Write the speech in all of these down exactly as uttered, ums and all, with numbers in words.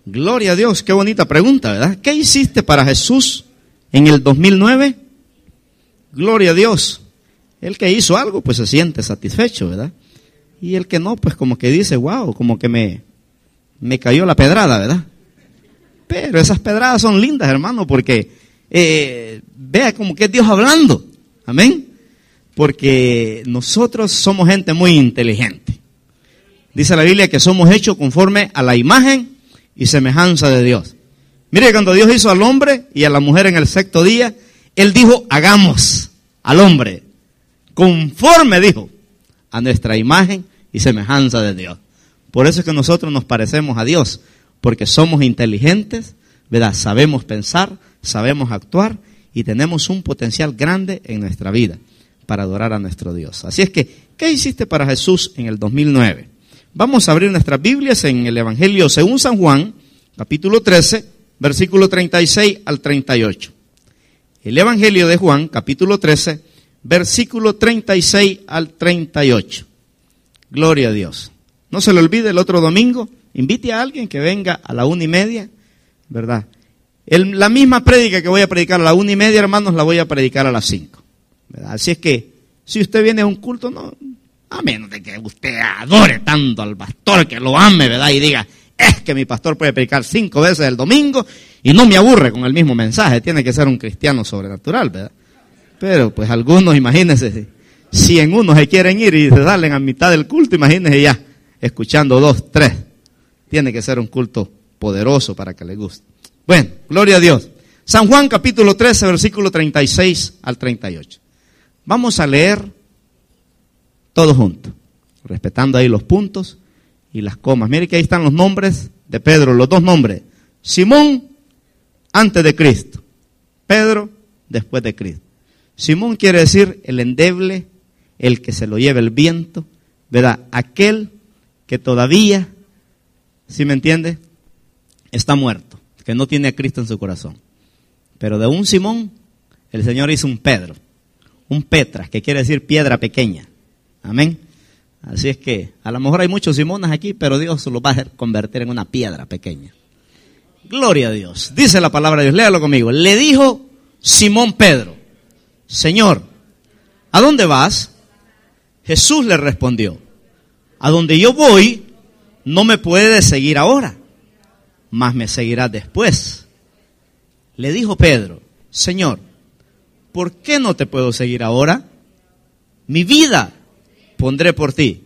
Gloria a Dios, qué bonita pregunta, ¿verdad? ¿Qué hiciste para Jesús en el dos mil nueve? Gloria a Dios. El que hizo algo, pues se siente satisfecho, ¿verdad? Y el que no, pues como que dice, wow, como que me, me cayó la pedrada, ¿verdad? Pero esas pedradas son lindas, hermano, porque eh, vea como que es Dios hablando. Amén. Porque nosotros somos gente muy inteligente. Dice la Biblia que somos hechos conforme a la imagen y semejanza de Dios. Mire, cuando Dios hizo al hombre y a la mujer en el sexto día, Él dijo, hagamos al hombre conforme, dijo, a nuestra imagen y semejanza de Dios. Por eso es que nosotros nos parecemos a Dios, porque somos inteligentes, ¿verdad? Sabemos pensar, sabemos actuar y tenemos un potencial grande en nuestra vida para adorar a nuestro Dios. Así es que, ¿qué hiciste para Jesús en el dos mil nueve? Vamos a abrir nuestras Biblias en el Evangelio según San Juan, capítulo trece, versículo treinta y seis al treinta y ocho. El Evangelio de Juan, capítulo trece, versículo treinta y seis al treinta y ocho. Gloria a Dios. No se le olvide el otro domingo, invite a alguien que venga a la una y media, ¿verdad? El, la misma prédica que voy a predicar a la una y media, hermanos, la voy a predicar a las cinco, ¿verdad? Así es que, si usted viene a un culto, no, a menos de que usted adore tanto al pastor, que lo ame, ¿verdad? Y diga, es que mi pastor puede predicar cinco veces el domingo y no me aburre con el mismo mensaje. Tiene que ser un cristiano sobrenatural, ¿verdad? Pero pues algunos, imagínense, si en uno se quieren ir y se salen a mitad del culto, imagínense ya, escuchando dos, tres. Tiene que ser un culto poderoso para que le guste. Bueno, gloria a Dios. San Juan capítulo trece, versículo treinta y seis al treinta y ocho. Vamos a leer todos juntos, respetando ahí los puntos y las comas. Mire que ahí están los nombres de Pedro, los dos nombres. Simón, antes de Cristo. Pedro, después de Cristo. Simón quiere decir el endeble, el que se lo lleva el viento, ¿verdad? Aquel que todavía, ¿sí me entiende? Está muerto, que no tiene a Cristo en su corazón. Pero de un Simón, el Señor hizo un Pedro, un Petras, que quiere decir piedra pequeña. Amén. Así es que a lo mejor hay muchos Simones aquí, pero Dios los va a convertir en una piedra pequeña. Gloria a Dios. Dice la palabra de Dios, léalo conmigo. Le dijo Simón Pedro, Señor, ¿a dónde vas? Jesús le respondió, a donde yo voy, no me puedes seguir ahora, mas me seguirás después. Le dijo Pedro, Señor, ¿por qué no te puedo seguir ahora? Mi vida pondré por ti.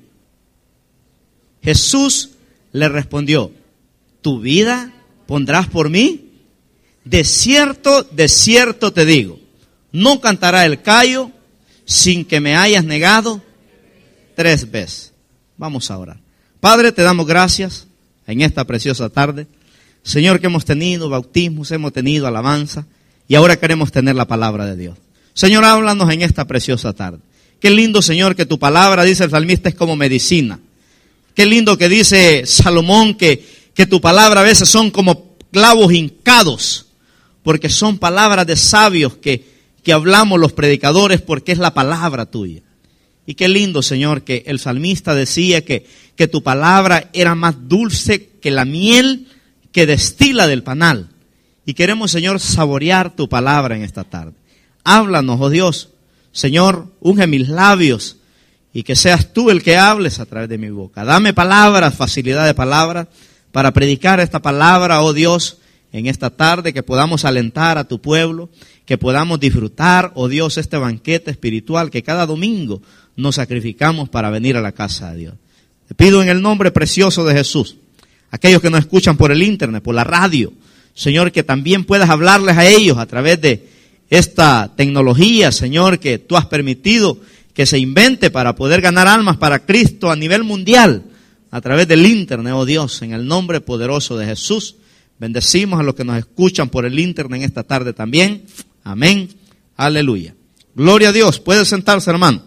Jesús le respondió, ¿tu vida pondrás por mí? De cierto, de cierto te digo, no cantará el gallo sin que me hayas negado tres veces. Vamos a orar. Padre, te damos gracias en esta preciosa tarde. Señor, que hemos tenido bautismos, hemos tenido alabanza y ahora queremos tener la palabra de Dios. Señor, háblanos en esta preciosa tarde. Qué lindo, Señor, que tu palabra, dice el salmista, es como medicina. Qué lindo que dice Salomón que, que tu palabra a veces son como clavos hincados, porque son palabras de sabios que, que hablamos los predicadores, porque es la palabra tuya. Y qué lindo, Señor, que el salmista decía que, que tu palabra era más dulce que la miel que destila del panal. Y queremos, Señor, saborear tu palabra en esta tarde. Háblanos, oh Dios. Señor, unge mis labios y que seas tú el que hables a través de mi boca. Dame palabras, facilidad de palabras para predicar esta palabra, oh Dios, en esta tarde, que podamos alentar a tu pueblo, que podamos disfrutar, oh Dios, este banquete espiritual que cada domingo nos sacrificamos para venir a la casa de Dios. Te pido en el nombre precioso de Jesús, aquellos que nos escuchan por el internet, por la radio, Señor, que también puedas hablarles a ellos a través de esta tecnología, Señor, que tú has permitido que se invente para poder ganar almas para Cristo a nivel mundial, a través del internet, oh Dios, en el nombre poderoso de Jesús. Bendecimos a los que nos escuchan por el internet en esta tarde también. Amén. Aleluya. Gloria a Dios. Puede sentarse, hermano.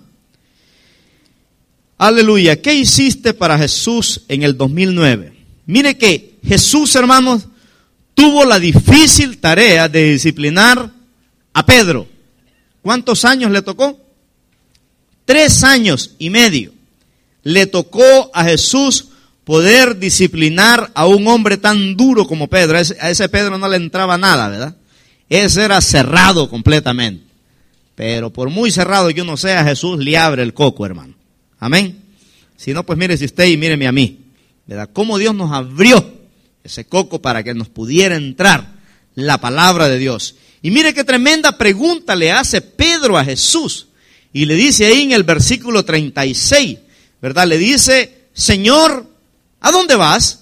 Aleluya. ¿Qué hiciste para Jesús en el dos mil nueve? Mire que Jesús, hermanos, tuvo la difícil tarea de disciplinar a Pedro. ¿Cuántos años le tocó? Tres años y medio. Le tocó a Jesús poder disciplinar a un hombre tan duro como Pedro. A ese, a ese Pedro no le entraba nada, ¿verdad? Ese era cerrado completamente. Pero por muy cerrado que uno sea, Jesús le abre el coco, hermano. Amén. Si no, pues mírese usted y míreme a mí, ¿verdad? Cómo Dios nos abrió ese coco para que nos pudiera entrar la palabra de Dios. Y mire qué tremenda pregunta le hace Pedro a Jesús. Y le dice ahí en el versículo treinta y seis, ¿verdad? Le dice, Señor, ¿a dónde vas?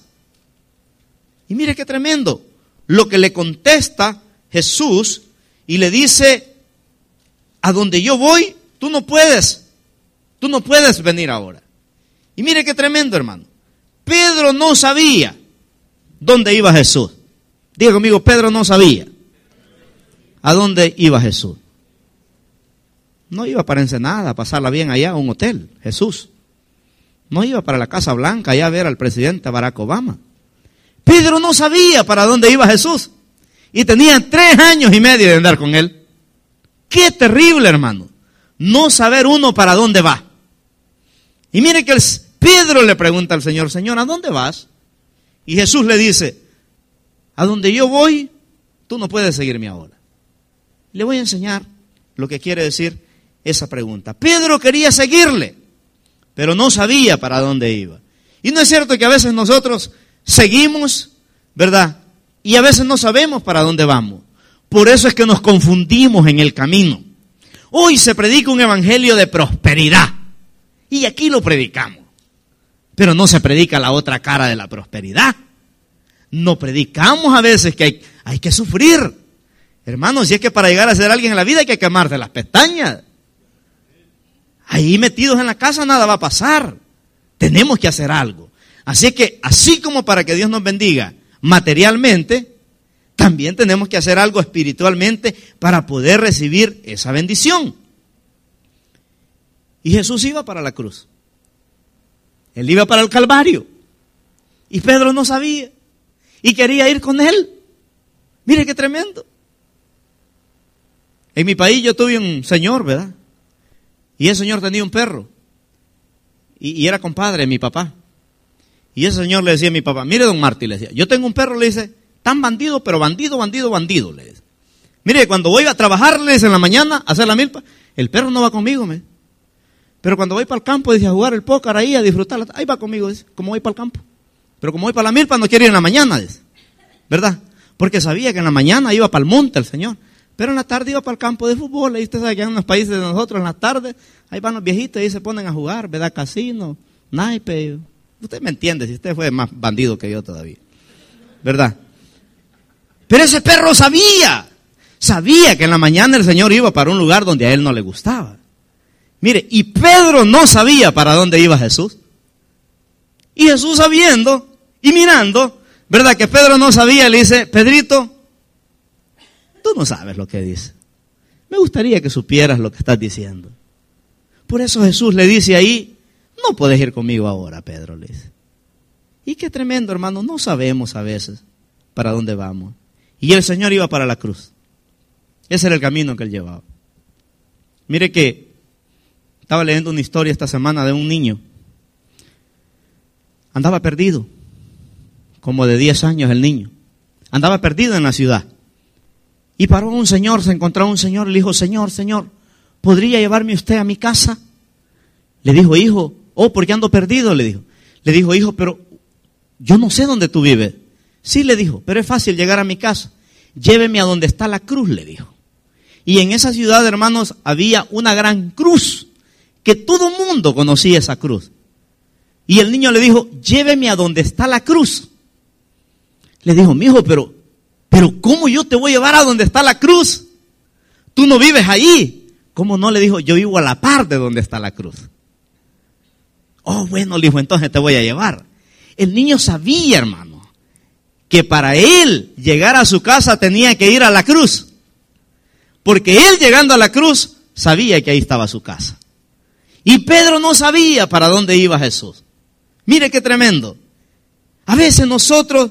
Y mire qué tremendo lo que le contesta Jesús y le dice, a donde yo voy, tú no puedes, tú no puedes venir ahora. Y mire qué tremendo, hermano. Pedro no sabía dónde iba Jesús. Diga conmigo, Pedro no sabía a dónde iba Jesús. No iba para Ensenada a pasarla bien allá a un hotel, Jesús. No iba para la Casa Blanca allá a ver al presidente Barack Obama. Pedro no sabía para dónde iba Jesús. Y tenía tres años y medio de andar con él. Qué terrible, hermano. No saber uno para dónde va. Y mire que el, Pedro le pregunta al Señor, Señor, ¿a dónde vas? Y Jesús le dice, a donde yo voy, tú no puedes seguirme ahora. Le voy a enseñar lo que quiere decir esa pregunta. Pedro quería seguirle, pero no sabía para dónde iba. Y no es cierto que a veces nosotros seguimos, ¿verdad? Y a veces no sabemos para dónde vamos. Por eso es que nos confundimos en el camino. Hoy se predica un evangelio de prosperidad. Y aquí lo predicamos. Pero no se predica la otra cara de la prosperidad. No predicamos a veces que hay, hay que sufrir. Hermanos, si es que para llegar a ser alguien en la vida hay que quemarse las pestañas. Ahí metidos en la casa nada va a pasar. Tenemos que hacer algo. Así que, así como para que Dios nos bendiga materialmente, también tenemos que hacer algo espiritualmente para poder recibir esa bendición. Y Jesús iba para la cruz. Él iba para el Calvario. Y Pedro no sabía. Y quería ir con él. Mire qué tremendo. En mi país yo tuve un señor, ¿verdad? Y ese señor tenía un perro. Y, y era compadre de mi papá. Y ese señor le decía a mi papá, mire don Martí, le decía, yo tengo un perro, le dice, tan bandido, pero bandido, bandido, bandido, le dice. Mire, cuando voy a trabajar, le dice, en la mañana, a hacer la milpa, el perro no va conmigo, me. Pero cuando voy para el campo, dice, a jugar el póker ahí, a disfrutar, ahí va conmigo, dice, como voy para el campo. Pero como voy para la milpa, no quiere ir en la mañana, dice. ¿Verdad? Porque sabía que en la mañana iba para el monte el señor. Pero en la tarde iba para el campo de fútbol. Y usted sabe que en los países de nosotros, en la tarde, ahí van los viejitos y se ponen a jugar, ¿verdad? Casino, naipe. Usted me entiende, si usted fue más bandido que yo todavía. ¿Verdad? Pero ese perro sabía. Sabía que en la mañana el Señor iba para un lugar donde a él no le gustaba. Mire, y Pedro no sabía para dónde iba Jesús. Y Jesús sabiendo y mirando, ¿verdad? Que Pedro no sabía, le dice, Pedrito, tú no sabes lo que dice. Me gustaría que supieras lo que estás diciendo. Por eso Jesús le dice ahí, no puedes ir conmigo ahora, Pedro, le dice. Y qué tremendo, hermano, no sabemos a veces para dónde vamos. Y el Señor iba para la cruz. Ese era el camino que él llevaba. Mire que estaba leyendo una historia esta semana de un niño. Andaba perdido, como de diez años el niño. Andaba perdido en la ciudad. Y paró un señor, se encontró un señor, le dijo, Señor, Señor, ¿podría llevarme usted a mi casa? Le dijo, hijo, oh, ¿por qué ando perdido? Le dijo. Le dijo, hijo, pero yo no sé dónde tú vives. Sí, le dijo, pero es fácil llegar a mi casa. Lléveme a donde está la cruz, le dijo. Y en esa ciudad, hermanos, había una gran cruz, que todo mundo conocía esa cruz. Y el niño le dijo, lléveme a donde está la cruz. Le dijo, mijo, pero, pero ¿cómo yo te voy a llevar a donde está la cruz? Tú no vives allí. ¿Cómo no? Le dijo, yo vivo a la par de donde está la cruz. Oh, bueno, le dijo, entonces te voy a llevar. El niño sabía, hermano, que para él llegar a su casa tenía que ir a la cruz. Porque él llegando a la cruz sabía que ahí estaba su casa. Y Pedro no sabía para dónde iba Jesús. Mire qué tremendo. A veces nosotros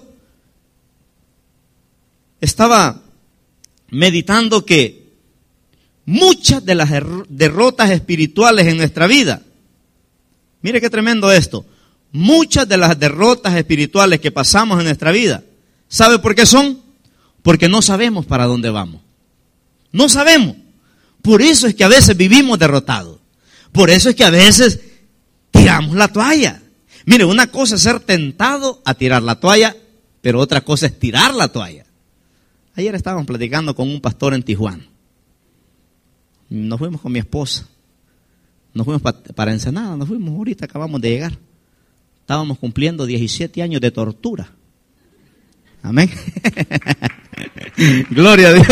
estaba meditando que muchas de las derrotas espirituales en nuestra vida, mire qué tremendo esto, muchas de las derrotas espirituales que pasamos en nuestra vida, ¿sabe por qué son? Porque no sabemos para dónde vamos. No sabemos. Por eso es que a veces vivimos derrotados. Por eso es que a veces tiramos la toalla. Mire, una cosa es ser tentado a tirar la toalla, pero otra cosa es tirar la toalla. Ayer estábamos platicando con un pastor en Tijuana. Nos fuimos con mi esposa. Nos fuimos pa- para Ensenada, nos fuimos ahorita, acabamos de llegar. Estábamos cumpliendo diecisiete años de tortura. Amén. Gloria a Dios.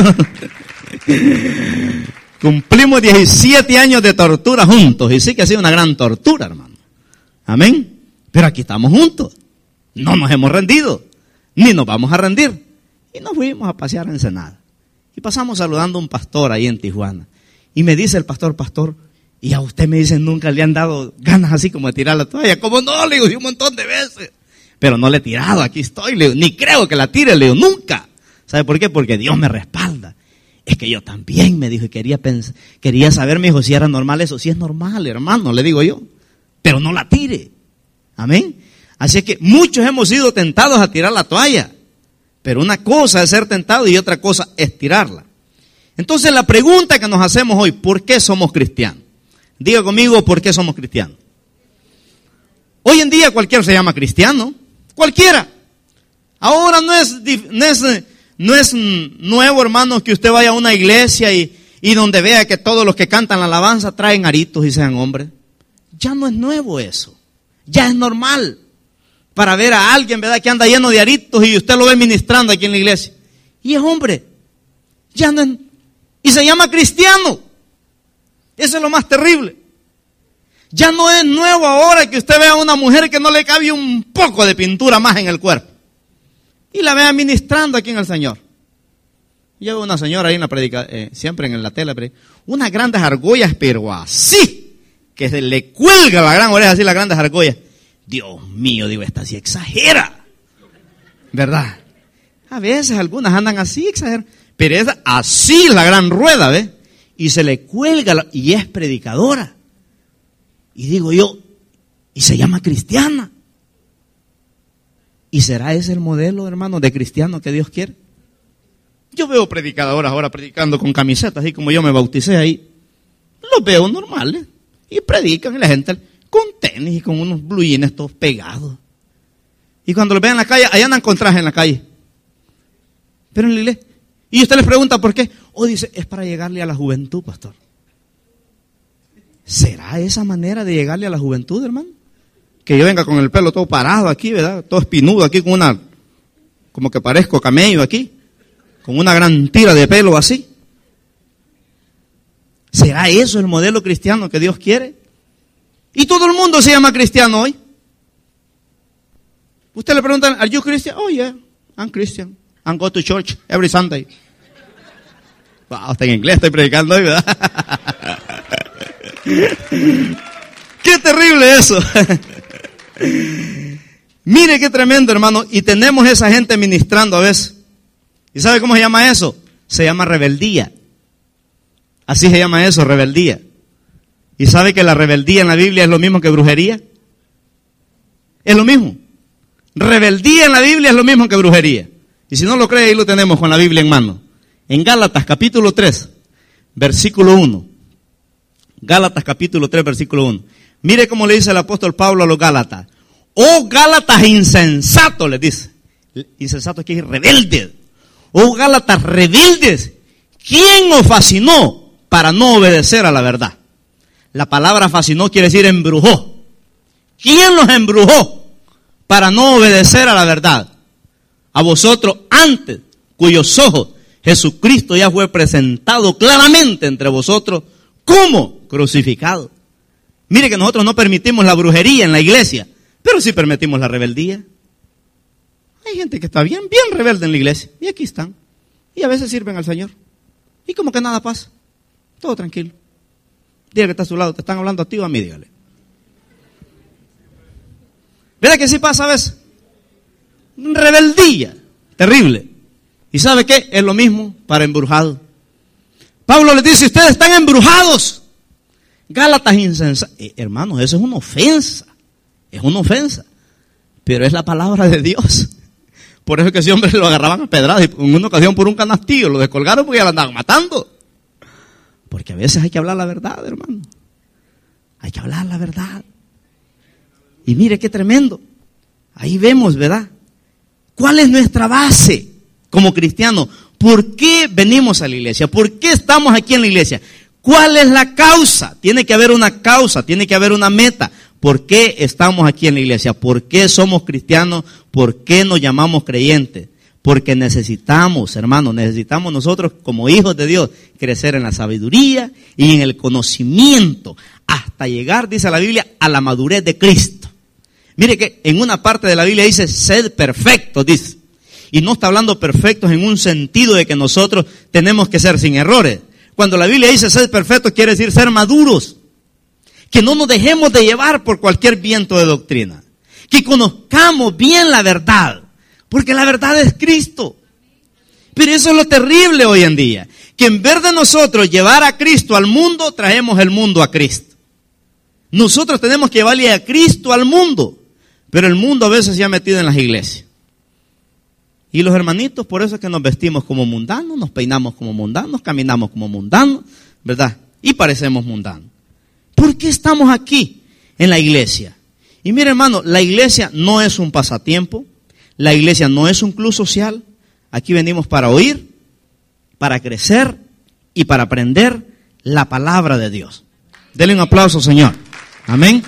Cumplimos diecisiete años de tortura juntos. Y sí que ha sido una gran tortura, hermano. Amén. Pero aquí estamos juntos. No nos hemos rendido. Ni nos vamos a rendir. Y nos fuimos a pasear a Ensenada. Y pasamos saludando a un pastor ahí en Tijuana. Y me dice el pastor, pastor, y a usted me dicen, nunca le han dado ganas así como de tirar la toalla. ¿Cómo no? Le digo, sí, un montón de veces. Pero no le he tirado, aquí estoy, le digo, ni creo que la tire, le digo, nunca. ¿Sabe por qué? Porque Dios me respalda. Es que yo también, me dijo, y quería pensar, quería saber, me dijo, si era normal eso. Si es normal, hermano, le digo yo. Pero no la tire. Amén. Así que muchos hemos sido tentados a tirar la toalla. Pero una cosa es ser tentado y otra cosa es tirarla. Entonces la pregunta que nos hacemos hoy, ¿por qué somos cristianos? Diga conmigo, ¿por qué somos cristianos? Hoy en día cualquiera se llama cristiano. Cualquiera. Ahora no es, no es, no es nuevo, hermanos, que usted vaya a una iglesia y, y donde vea que todos los que cantan la alabanza traen aritos y sean hombres. Ya no es nuevo eso. Ya es normal. Para ver a alguien, ¿verdad?, que anda lleno de aritos y usted lo ve ministrando aquí en la iglesia. Y es hombre. Ya no es, y se llama cristiano. Eso es lo más terrible. Ya no es nuevo ahora que usted vea a una mujer que no le cabe un poco de pintura más en el cuerpo. Y la vea ministrando aquí en el Señor. Yo veo una señora ahí en la predica, eh, siempre en la tele, predica, unas grandes argollas, pero así, que se le cuelga la gran oreja, así las grandes argollas. Dios mío, digo, esta sí exagera. ¿Verdad? A veces algunas andan así, exageran. Pero es así la gran rueda, ¿ves? Y se le cuelga, la, y es predicadora. Y digo yo, y se llama cristiana. ¿Y será ese el modelo, hermano, de cristiano que Dios quiere? Yo veo predicadoras ahora predicando con camisetas, así como yo me bauticé ahí. Los veo normales. Y predican y la gente con tenis y con unos blue jeans todos pegados. Y cuando los ven en la calle, allá andan con traje en la calle. Pero en la iglesia. Y usted les pregunta por qué. O dice, es para llegarle a la juventud, pastor. ¿Será esa manera de llegarle a la juventud, hermano? Que yo venga con el pelo todo parado aquí, ¿verdad? Todo espinudo aquí con una, como que parezco camello aquí. Con una gran tira de pelo así. ¿Será eso el modelo cristiano que Dios quiere? Y todo el mundo se llama cristiano hoy. Usted le pregunta, ¿are you Christian? Oh yeah, I'm Christian. I go to church every Sunday. Wow, hasta en inglés estoy predicando hoy, ¿verdad? Qué terrible eso. Mire qué tremendo, hermano. Y tenemos esa gente ministrando a veces. ¿Y sabe cómo se llama eso? Se llama rebeldía. Así se llama eso, rebeldía. ¿Y sabe que la rebeldía en la Biblia es lo mismo que brujería? Es lo mismo. Rebeldía en la Biblia es lo mismo que brujería. Y si no lo cree, ahí lo tenemos con la Biblia en mano. En Gálatas capítulo tres, versículo uno. Gálatas capítulo tres, versículo uno. Mire cómo le dice el apóstol Pablo a los Gálatas. Oh Gálatas insensatos, les dice. Insensatos quiere decir rebeldes. Oh Gálatas rebeldes. ¿Quién os fascinó para no obedecer a la verdad? La palabra fascinó quiere decir embrujó. ¿Quién los embrujó para no obedecer a la verdad? A vosotros antes, cuyos ojos Jesucristo ya fue presentado claramente entre vosotros como crucificado. Mire que nosotros no permitimos la brujería en la iglesia, pero sí permitimos la rebeldía. Hay gente que está bien, bien rebelde en la iglesia, y aquí están, y a veces sirven al Señor, y como que nada pasa, todo tranquilo. Dígale que está a su lado, te están hablando a ti o a mí, dígale. ¿Verdad que sí pasa a veces? Rebeldía, terrible. ¿Y sabe qué? Es lo mismo para embrujados. Pablo les dice, ustedes están embrujados. Gálatas insensatos. Eh, hermanos, eso es una ofensa. Es una ofensa. pero es la palabra de Dios. Por eso que ese hombre lo agarraban a pedradas y en una ocasión por un canastillo lo descolgaron porque ya lo andaban matando. Porque a veces hay que hablar la verdad, hermano. Hay que hablar la verdad. Y mire qué tremendo. Ahí vemos, ¿verdad? ¿Cuál es nuestra base como cristianos? ¿Por qué venimos a la iglesia? ¿Por qué estamos aquí en la iglesia? ¿Cuál es la causa? Tiene que haber una causa, tiene que haber una meta. ¿Por qué estamos aquí en la iglesia? ¿Por qué somos cristianos? ¿Por qué nos llamamos creyentes? Porque necesitamos, hermanos, necesitamos nosotros como hijos de Dios crecer en la sabiduría y en el conocimiento hasta llegar, dice la Biblia, a la madurez de Cristo. Mire que en una parte de la Biblia dice, sed perfectos, dice. Y no está hablando perfectos en un sentido de que nosotros tenemos que ser sin errores. Cuando la Biblia dice sed perfectos, quiere decir ser maduros. Que no nos dejemos de llevar por cualquier viento de doctrina. Que conozcamos bien la verdad. Porque la verdad es Cristo. Pero eso es lo terrible hoy en día. Que en vez de nosotros llevar a Cristo al mundo, traemos el mundo a Cristo. Nosotros tenemos que llevarle a Cristo al mundo. Pero el mundo a veces se ha metido en las iglesias. Y los hermanitos, por eso es que nos vestimos como mundanos, nos peinamos como mundanos, caminamos como mundanos, ¿verdad? Y parecemos mundanos. ¿Por qué estamos aquí en la iglesia? Y mire, hermano, la iglesia no es un pasatiempo, la iglesia no es un club social. Aquí venimos para oír, para crecer y para aprender la palabra de Dios. Denle un aplauso, Señor. Amén.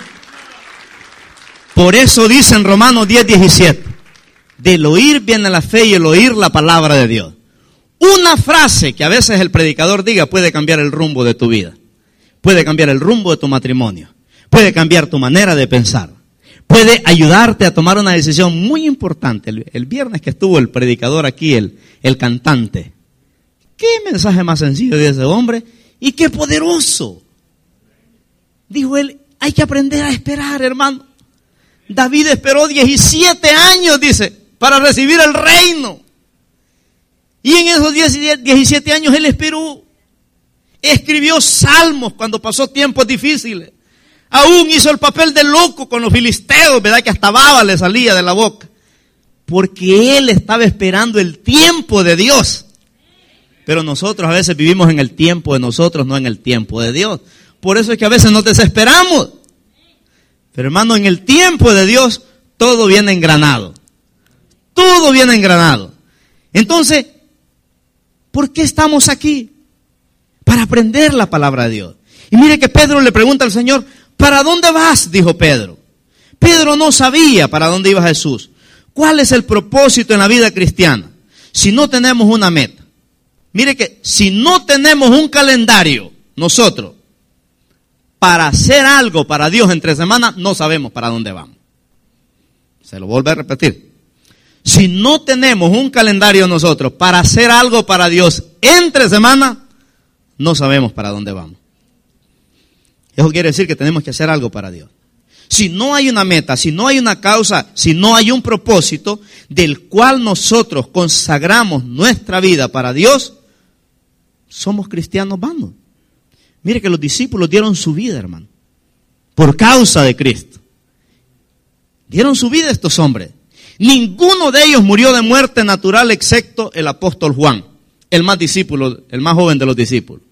Por eso dice en Romanos diez, diecisiete, del oír viene la fe y el oír la palabra de Dios. Una frase que a veces el predicador diga puede cambiar el rumbo de tu vida. Puede cambiar el rumbo de tu matrimonio. Puede cambiar tu manera de pensar. Puede ayudarte a tomar una decisión muy importante. El, el viernes que estuvo el predicador aquí, el, el cantante. ¿Qué mensaje más sencillo de ese hombre? Y qué poderoso. Dijo él, hay que aprender a esperar, hermano. David esperó diecisiete años, dice, para recibir el reino. Y en esos diecisiete años él esperó. Escribió salmos cuando pasó tiempos difíciles. Aún hizo el papel de loco con los filisteos, ¿verdad? Que hasta baba le salía de la boca. Porque él estaba esperando el tiempo de Dios. Pero nosotros a veces vivimos en el tiempo de nosotros, no en el tiempo de Dios. Por eso es que a veces nos desesperamos. Pero hermano, en el tiempo de Dios, todo viene engranado. Todo viene engranado. Entonces, ¿por qué estamos aquí? Para aprender la palabra de Dios. Y mire que Pedro le pregunta al Señor, ¿para dónde vas? Dijo Pedro. Pedro no sabía para dónde iba Jesús. ¿Cuál es el propósito en la vida cristiana? Si no tenemos una meta. Mire que si no tenemos un calendario, nosotros, para hacer algo para Dios entre semanas, no sabemos para dónde vamos. Se lo vuelvo a repetir. Si no tenemos un calendario nosotros para hacer algo para Dios entre semanas, no sabemos para dónde vamos. Eso quiere decir que tenemos que hacer algo para Dios. Si no hay una meta, si no hay una causa, si no hay un propósito del cual nosotros consagramos nuestra vida para Dios, somos cristianos vanos. Mire que los discípulos dieron su vida, hermano, por causa de Cristo. Dieron su vida estos hombres. Ninguno de ellos murió de muerte natural excepto el apóstol Juan, el más discípulo, el más joven de los discípulos.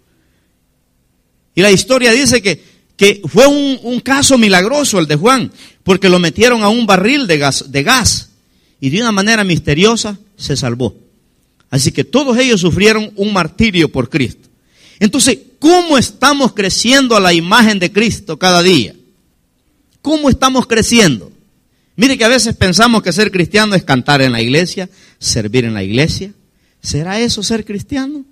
Y la historia dice que, que fue un, un caso milagroso el de Juan, porque lo metieron a un barril de gas, de gas y de una manera misteriosa se salvó. Así que todos ellos sufrieron un martirio por Cristo. Entonces, ¿cómo estamos creciendo a la imagen de Cristo cada día? ¿Cómo estamos creciendo? Mire que a veces pensamos que ser cristiano es cantar en la iglesia, servir en la iglesia. ¿Será eso ser cristiano?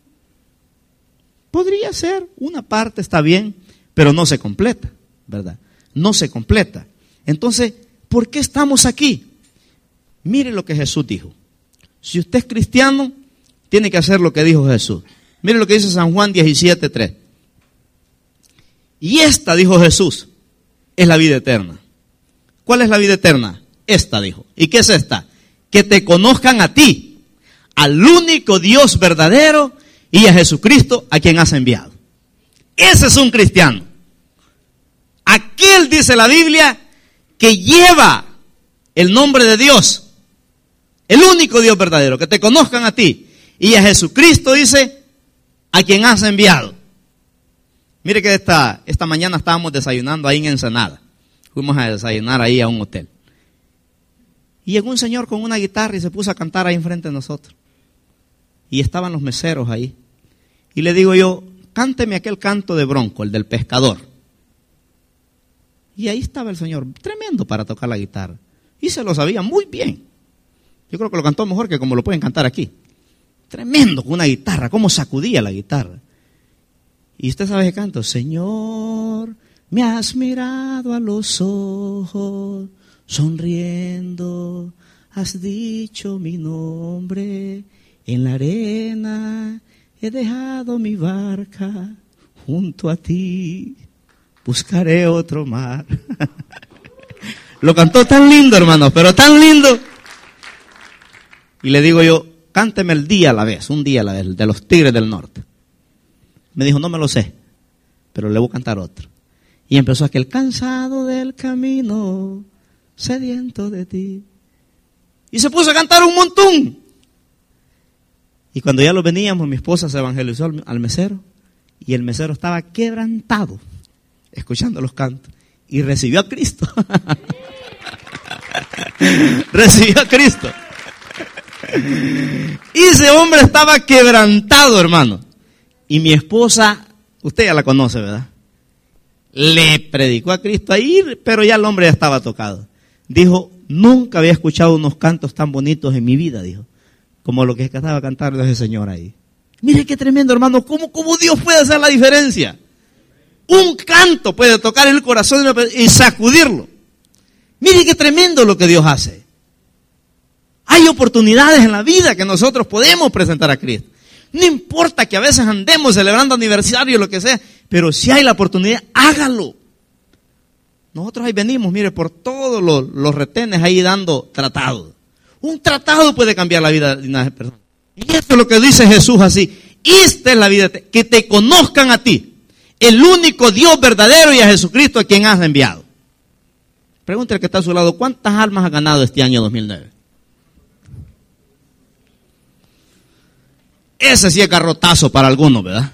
Podría ser, una parte está bien, pero no se completa, ¿verdad? No se completa. Entonces, ¿por qué estamos aquí? Mire lo que Jesús dijo. Si usted es cristiano, tiene que hacer lo que dijo Jesús. Mire lo que dice San Juan diecisiete, tres. Y esta, dijo Jesús, es la vida eterna. ¿Cuál es la vida eterna? Esta, dijo. ¿Y qué es esta? Que te conozcan a ti, al único Dios verdadero y a Jesucristo a quien has enviado. Ese es un cristiano. Aquel, dice la Biblia, que lleva el nombre de Dios, el único Dios verdadero, que te conozcan a ti. Y a Jesucristo dice, a quien has enviado. Mire que esta, esta mañana estábamos desayunando ahí en Ensenada. Fuimos a desayunar ahí a un hotel. Y llegó un señor con una guitarra y se puso a cantar ahí enfrente de nosotros. Y estaban los meseros ahí. Y le digo yo, cánteme aquel canto de Bronco, el del pescador. Y ahí estaba el señor, tremendo para tocar la guitarra. Y se lo sabía muy bien. Yo creo que lo cantó mejor que como lo pueden cantar aquí. Tremendo, con una guitarra, cómo sacudía la guitarra. Y usted sabe qué canto, Señor, me has mirado a los ojos, sonriendo, has dicho mi nombre, en la arena he dejado mi barca, junto a ti buscaré otro mar. Lo cantó tan lindo, hermano, pero tan lindo. Y le digo yo, cánteme el día a la vez, un día a la vez, de los Tigres del Norte. Me dijo, no me lo sé, pero le voy a cantar otro. Y empezó aquel, cansado del camino, sediento de ti. Y se puso a cantar un montón. Y cuando ya lo veníamos, mi esposa se evangelizó al, al mesero. Y el mesero estaba quebrantado, escuchando los cantos. Y recibió a Cristo. Recibió a Cristo. Y ese hombre estaba quebrantado, hermano. Y mi esposa, usted ya la conoce, ¿verdad? Le predicó a Cristo ahí, pero ya el hombre ya estaba tocado. Dijo, nunca había escuchado unos cantos tan bonitos en mi vida, dijo, como lo que estaba cantando ese señor ahí. Mire qué tremendo, hermano, cómo, cómo Dios puede hacer la diferencia. Un canto puede tocar el corazón y sacudirlo. Mire qué tremendo lo que Dios hace. Hay oportunidades en la vida que nosotros podemos presentar a Cristo. No importa que a veces andemos celebrando aniversario o lo que sea, pero si hay la oportunidad, hágalo. Nosotros ahí venimos, mire, por todos los, los retenes ahí dando tratados. Un tratado puede cambiar la vida de una persona. Y esto es lo que dice Jesús así. Esta es la vida, que te conozcan a ti, el único Dios verdadero, y a Jesucristo a quien has enviado. Pregúntale al que está a su lado, ¿cuántas almas ha ganado este año dos mil nueve? Ese sí es garrotazo para algunos, ¿verdad?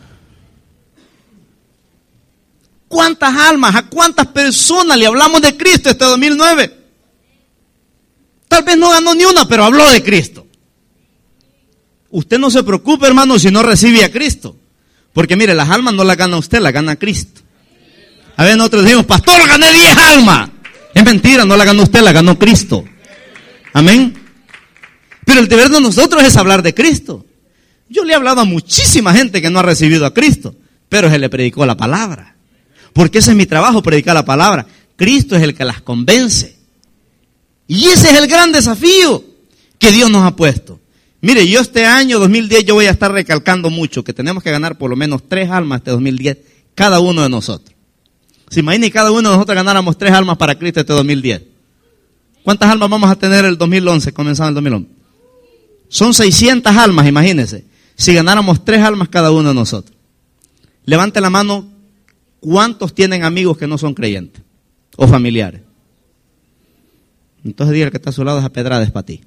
¿Cuántas almas, a cuántas personas le hablamos de Cristo este dos mil nueve? Tal vez no ganó ni una, pero habló de Cristo. Usted no se preocupe, hermano, si no recibe a Cristo. Porque mire, las almas no las gana usted, las gana Cristo. A ver, nosotros decimos, pastor, gané diez almas. Es mentira, no la ganó usted, la ganó Cristo. Amén. Pero el deber de nosotros es hablar de Cristo. Yo le he hablado a muchísima gente que no ha recibido a Cristo, pero se le predicó la palabra. Porque ese es mi trabajo, predicar la palabra. Cristo es el que las convence. Y ese es el gran desafío que Dios nos ha puesto. Mire, yo este año dos mil diez yo voy a estar recalcando mucho que tenemos que ganar por lo menos tres almas este dos mil diez, cada uno de nosotros. ¿Se imagina que cada uno de nosotros ganáramos tres almas para Cristo este dos mil diez? ¿Cuántas almas vamos a tener el dos mil once, comenzando el dos mil once? Son seiscientas almas, imagínense. Si ganáramos tres almas cada uno de nosotros. Levante la mano, ¿cuántos tienen amigos que no son creyentes? O familiares. Entonces diga que está a su lado, esa pedrada es para ti.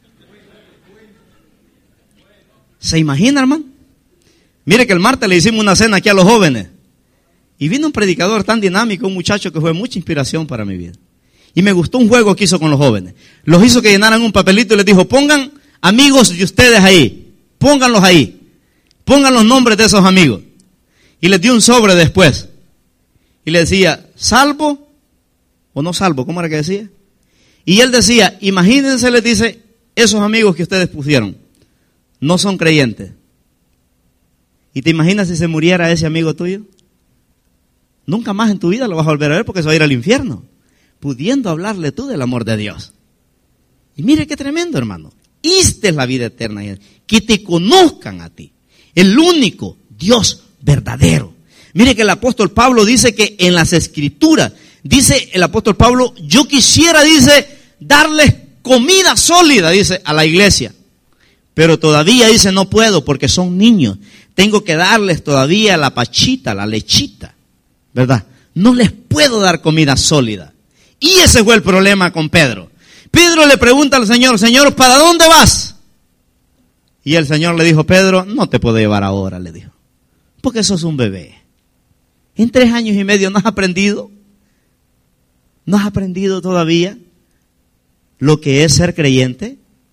¿Se imagina, hermano? Mire que el martes le hicimos una cena aquí a los jóvenes. Y vino un predicador tan dinámico, un muchacho que fue mucha inspiración para mi vida. Y me gustó un juego que hizo con los jóvenes. Los hizo que llenaran un papelito y les dijo, pongan amigos de ustedes ahí. Pónganlos ahí. Pongan los nombres de esos amigos. Y les dio un sobre después. Y le decía, ¿salvo o no salvo? ¿Cómo era que decía? Y él decía, imagínense, les dice, esos amigos que ustedes pusieron no son creyentes. ¿Y te imaginas si se muriera ese amigo tuyo? Nunca más en tu vida lo vas a volver a ver porque se va a ir al infierno, pudiendo hablarle tú del amor de Dios. Y mire qué tremendo, hermano. Esta es la vida eterna, que te conozcan a ti, el único Dios verdadero. Mire que el apóstol Pablo dice que en las escrituras, dice el apóstol Pablo, yo quisiera, dice, darles comida sólida, dice, a la iglesia. Pero todavía dice, no puedo porque son niños. Tengo que darles todavía la pachita, la lechita, ¿verdad? No les puedo dar comida sólida. Y ese fue el problema con Pedro. Pedro le pregunta al Señor, Señor, ¿para dónde vas? Y el Señor le dijo, Pedro, no te puedo llevar ahora, le dijo, porque sos un bebé. En tres años y medio no has aprendido, no has aprendido todavía lo que es ser creyente.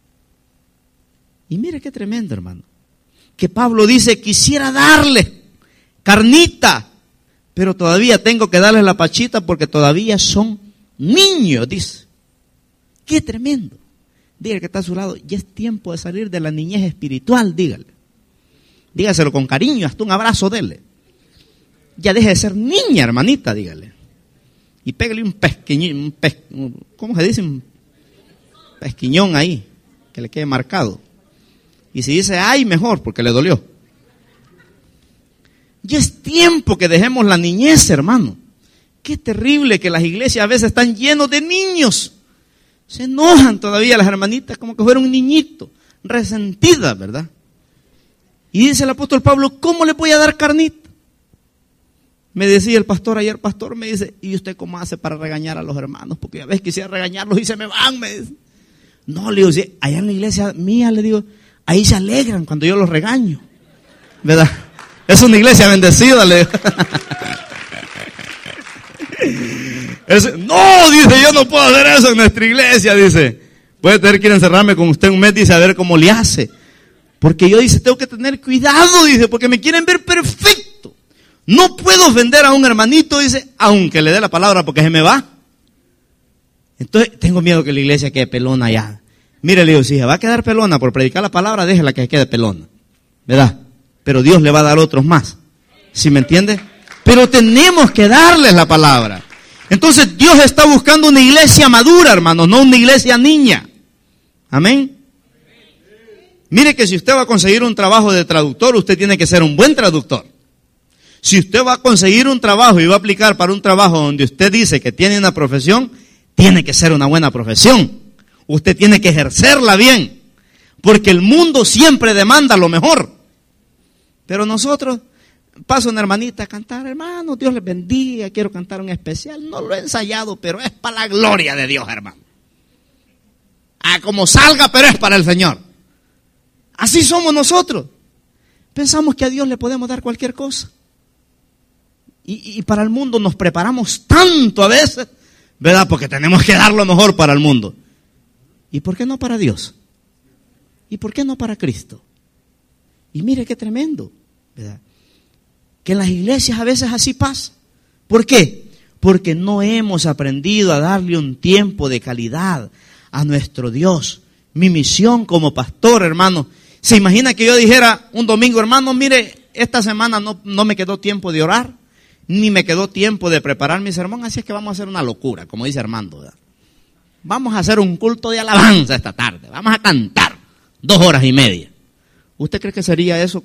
Y mire qué tremendo, hermano, que Pablo dice, quisiera darle carnita, pero todavía tengo que darles la pachita porque todavía son niños, dice. Qué tremendo. Dígale que está a su lado, ya es tiempo de salir de la niñez espiritual, dígale. Dígaselo con cariño, hasta un abrazo dele. Ya deje de ser niña, hermanita, dígale. Y pégale un pesquiñón, un pes, ¿cómo se dice? Un pesquiñón ahí, que le quede marcado. Y si dice, ay, mejor, porque le dolió. Ya es tiempo que dejemos la niñez, hermano. Qué terrible que las iglesias a veces están llenos de niños. Se enojan todavía las hermanitas como que fuera un niñito, resentidas, ¿verdad? Y dice el apóstol Pablo, ¿cómo le voy a dar carnita? Me decía el pastor ayer, pastor, me dice, ¿y usted cómo hace para regañar a los hermanos? Porque a veces quisiera regañarlos y se me van, me dice. No, le digo, sí, allá en la iglesia mía, le digo, ahí se alegran cuando yo los regaño, ¿verdad? Es una iglesia bendecida, le digo. Es, no, dice, yo no puedo hacer eso en nuestra iglesia, dice. Puede tener que ir a encerrarme con usted un mes, dice, a ver cómo le hace. Porque yo, dice, tengo que tener cuidado, dice, porque me quieren ver perfecto. No puedo ofender a un hermanito, dice, aunque le dé la palabra porque se me va. Entonces, tengo miedo que la iglesia quede pelona ya. Mire, le digo, si se va a quedar pelona por predicar la palabra, déjela que se quede pelona, ¿verdad? Pero Dios le va a dar otros más. ¿Sí me entiende? Pero tenemos que darles la palabra. Entonces Dios está buscando una iglesia madura, hermanos, no una iglesia niña. Amén. Mire que si usted va a conseguir un trabajo de traductor, usted tiene que ser un buen traductor. Si usted va a conseguir un trabajo y va a aplicar para un trabajo donde usted dice que tiene una profesión, tiene que ser una buena profesión. Usted tiene que ejercerla bien, porque el mundo siempre demanda lo mejor. Pero nosotros, pasa una hermanita a cantar, hermano, Dios les bendiga, quiero cantar un especial. No lo he ensayado, pero es para la gloria de Dios, hermano. Ah, como salga, pero es para el Señor. Así somos nosotros. Pensamos que a Dios le podemos dar cualquier cosa. Y, y para el mundo nos preparamos tanto a veces, ¿verdad? Porque tenemos que dar lo mejor para el mundo. ¿Y por qué no para Dios? ¿Y por qué no para Cristo? Y mire qué tremendo, ¿verdad? Que en las iglesias a veces así pasa. ¿Por qué? Porque no hemos aprendido a darle un tiempo de calidad a nuestro Dios. Mi misión como pastor, hermano, ¿se imagina que yo dijera un domingo, hermano, mire, esta semana no, no me quedó tiempo de orar, ni me quedó tiempo de preparar mi sermón, así es que vamos a hacer una locura, como dice Armando, ¿verdad? Vamos a hacer un culto de alabanza esta tarde, vamos a cantar dos horas y media. ¿Usted cree que sería eso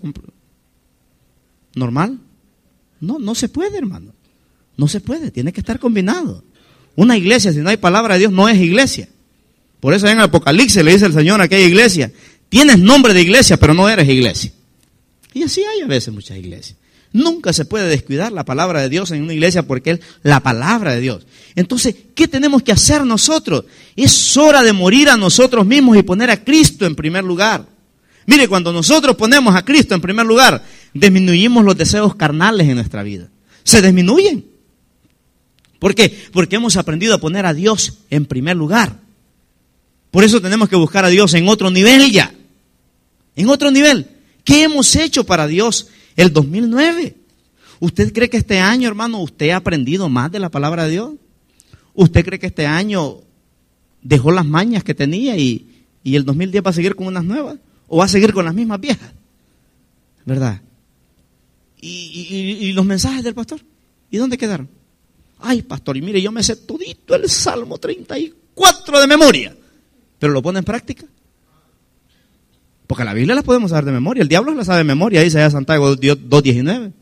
normal? No, no se puede, hermano. No se puede, tiene que estar combinado. Una iglesia, si no hay palabra de Dios, no es iglesia. Por eso en el Apocalipsis le dice el Señor a aquella iglesia, tienes nombre de iglesia, pero no eres iglesia. Y así hay a veces muchas iglesias. Nunca se puede descuidar la palabra de Dios en una iglesia porque es la palabra de Dios. Entonces, ¿qué tenemos que hacer nosotros? Es hora de morir a nosotros mismos y poner a Cristo en primer lugar. Mire, cuando nosotros ponemos a Cristo en primer lugar, disminuimos los deseos carnales en nuestra vida. Se disminuyen. ¿Por qué? Porque hemos aprendido a poner a Dios en primer lugar. Por eso tenemos que buscar a Dios en otro nivel ya. En otro nivel. ¿Qué hemos hecho para Dios el dos mil nueve? ¿Usted cree que este año, hermano, usted ha aprendido más de la palabra de Dios? ¿Usted cree que este año dejó las mañas que tenía y, y el dos mil diez va a seguir con unas nuevas? ¿O va a seguir con las mismas viejas? ¿Verdad? ¿Y, y, y los mensajes del pastor? ¿Y dónde quedaron? Ay, pastor, y mire, yo me sé todito el Salmo treinta y cuatro de memoria. ¿Pero lo pone en práctica? Porque la Biblia la podemos saber de memoria. El diablo la sabe de memoria, dice allá Santiago dos diecinueve.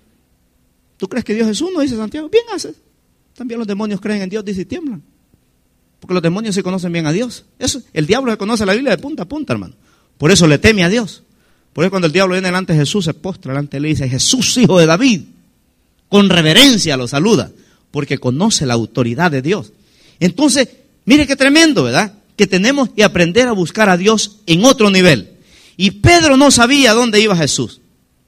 ¿Tú crees que Dios es uno? Dice Santiago. Bien haces. También los demonios creen en Dios, dice, y tiemblan. Porque los demonios se conocen bien a Dios. Eso, el diablo se conoce la Biblia de punta a punta, hermano. Por eso le teme a Dios. Por eso cuando el diablo viene delante de Jesús, se postra delante de él y dice, Jesús, hijo de David. Con reverencia lo saluda, porque conoce la autoridad de Dios. Entonces, mire qué tremendo, ¿verdad? que tenemos que aprender a buscar a Dios en otro nivel. Y Pedro no sabía dónde iba Jesús.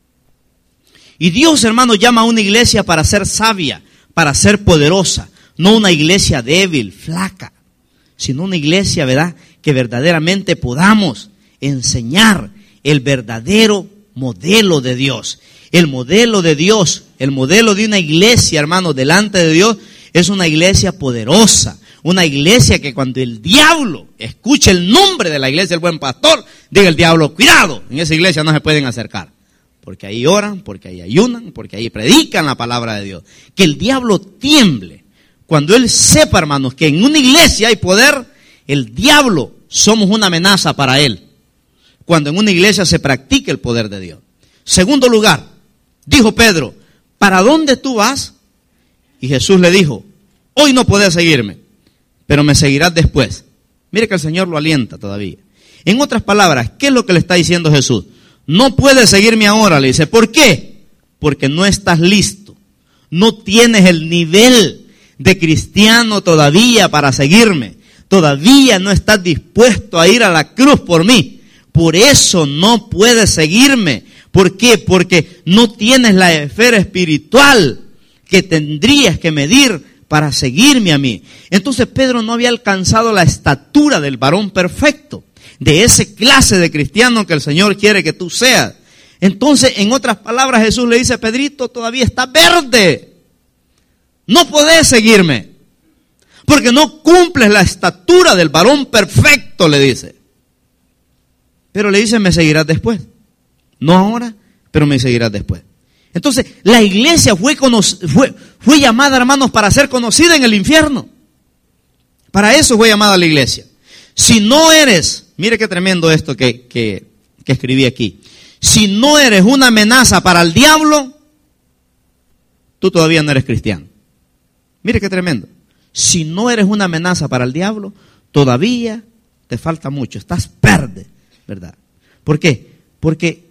Y Dios, hermano, llama a una iglesia para ser sabia, para ser poderosa. No una iglesia débil, flaca, sino una iglesia, ¿verdad?, que verdaderamente podamos enseñar el verdadero modelo de Dios. El modelo de Dios, el modelo de una iglesia, hermano, delante de Dios, es una iglesia poderosa. Una iglesia que cuando el diablo escuche el nombre de la iglesia del buen pastor, diga el diablo, cuidado, en esa iglesia no se pueden acercar. Porque ahí oran, porque ahí ayunan, porque ahí predican la palabra de Dios. Que el diablo tiemble. Cuando él sepa, hermanos, que en una iglesia hay poder, el diablo somos una amenaza para él. Cuando en una iglesia se practica el poder de Dios. Segundo lugar, dijo Pedro, ¿para dónde tú vas? Y Jesús le dijo, hoy no podés seguirme, pero me seguirás después. Mire que el Señor lo alienta todavía. En otras palabras, ¿qué es lo que le está diciendo Jesús? No puedes seguirme ahora, le dice. ¿Por qué? Porque no estás listo. No tienes el nivel de cristiano todavía para seguirme. Todavía no estás dispuesto a ir a la cruz por mí. Por eso no puedes seguirme. ¿Por qué? Porque no tienes la esfera espiritual que tendrías que medir para seguirme a mí. Entonces Pedro no había alcanzado la estatura del varón perfecto, de ese clase de cristiano que el Señor quiere que tú seas. Entonces, en otras palabras, Jesús le dice, Pedrito, todavía está verde. No podés seguirme, porque no cumples la estatura del varón perfecto, le dice. Pero le dice, me seguirás después. No ahora, pero me seguirás después. Entonces, la iglesia fue, fue, fue llamada, hermanos, para ser conocida en el infierno. Para eso fue llamada la iglesia. Si no eres, mire qué tremendo esto que, que, que escribí aquí. Si no eres una amenaza para el diablo, tú todavía no eres cristiano. Mire qué tremendo. Si no eres una amenaza para el diablo, todavía te falta mucho. Estás verde, ¿verdad? ¿Por qué? Porque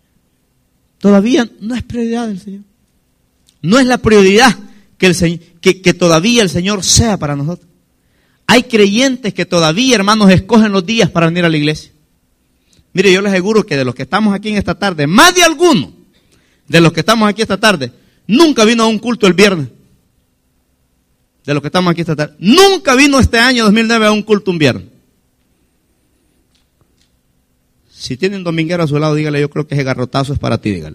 todavía no es prioridad del Señor. No es la prioridad que, el Señor, que, que todavía el Señor sea para nosotros. Hay creyentes que todavía, hermanos, escogen los días para venir a la iglesia. Mire, yo les aseguro que de los que estamos aquí en esta tarde, más de alguno de los que estamos aquí esta tarde, nunca vino a un culto el viernes. De los que estamos aquí esta tarde. Nunca vino este año dos mil nueve a un culto un viernes. Si tiene un dominguero a su lado, dígale, yo creo que ese garrotazo es para ti, dígale.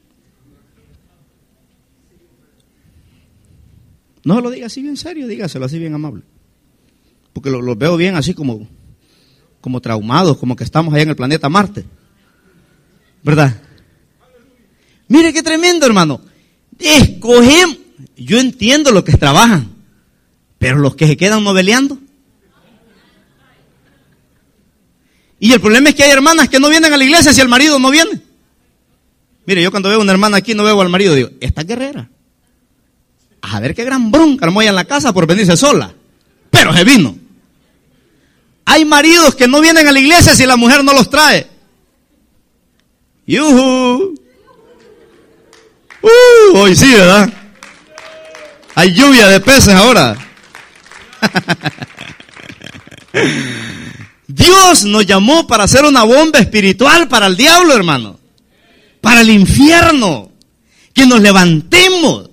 No se lo diga así bien serio, dígaselo así bien amable. Porque los lo veo bien así como, como traumados, como que estamos allá en el planeta Marte. ¿Verdad? Mire qué tremendo, hermano. Escogemos, yo entiendo los que trabajan, pero los que se quedan noveleando. Y el problema es que hay hermanas que no vienen a la iglesia si el marido no viene. Mire, yo cuando veo una hermana aquí no veo al marido, digo, esta guerrera. A ver qué gran bronca armó ella en la casa por venirse sola. Pero se vino. Hay maridos que no vienen a la iglesia si la mujer no los trae. ¡Yuhu! ¡Uh! Hoy sí, ¿verdad? Hay lluvia de peces ahora. Dios nos llamó para hacer una bomba espiritual para el diablo, hermano. Para el infierno. Que nos levantemos.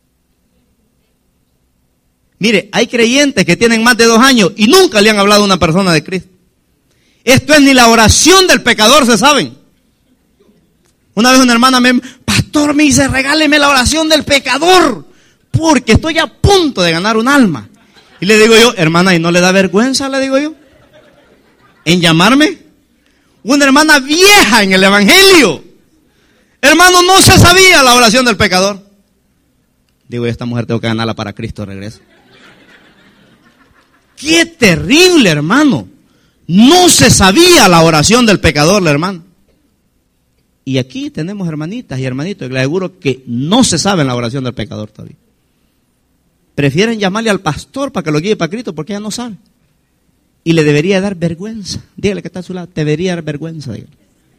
Mire, hay creyentes que tienen más de dos años y nunca le han hablado a una persona de Cristo. Esto es ni la oración del pecador, ¿se saben? Una vez una hermana me, pastor, me dice, regáleme la oración del pecador, porque estoy a punto de ganar un alma. Y le digo yo, hermana, ¿y no le da vergüenza, le digo yo, en llamarme? Una hermana vieja en el evangelio. Hermano, no se sabía la oración del pecador. Digo, esta mujer tengo que ganarla para Cristo regreso. ¡Qué terrible, hermano! No se sabía la oración del pecador, la hermana. Y aquí tenemos hermanitas y hermanitos que les aseguro que no se saben la oración del pecador todavía. Prefieren llamarle al pastor para que lo guíe para Cristo porque ella no sabe. Y le debería dar vergüenza. Dígale que está a su lado, te debería dar vergüenza. Dígale.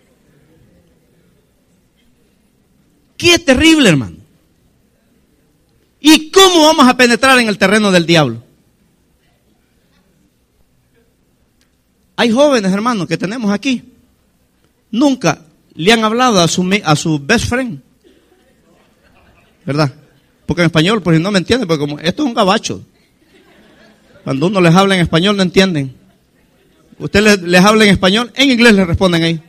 ¡Qué terrible, hermano! ¿Y cómo vamos a penetrar en el terreno del diablo? Hay jóvenes, hermanos, que tenemos aquí. Nunca le han hablado a su, a su best friend. ¿Verdad? Porque en español, por si no me entienden, porque como esto es un gabacho. Cuando uno les habla en español no entienden. Usted les, les habla en español, en inglés les responden ahí.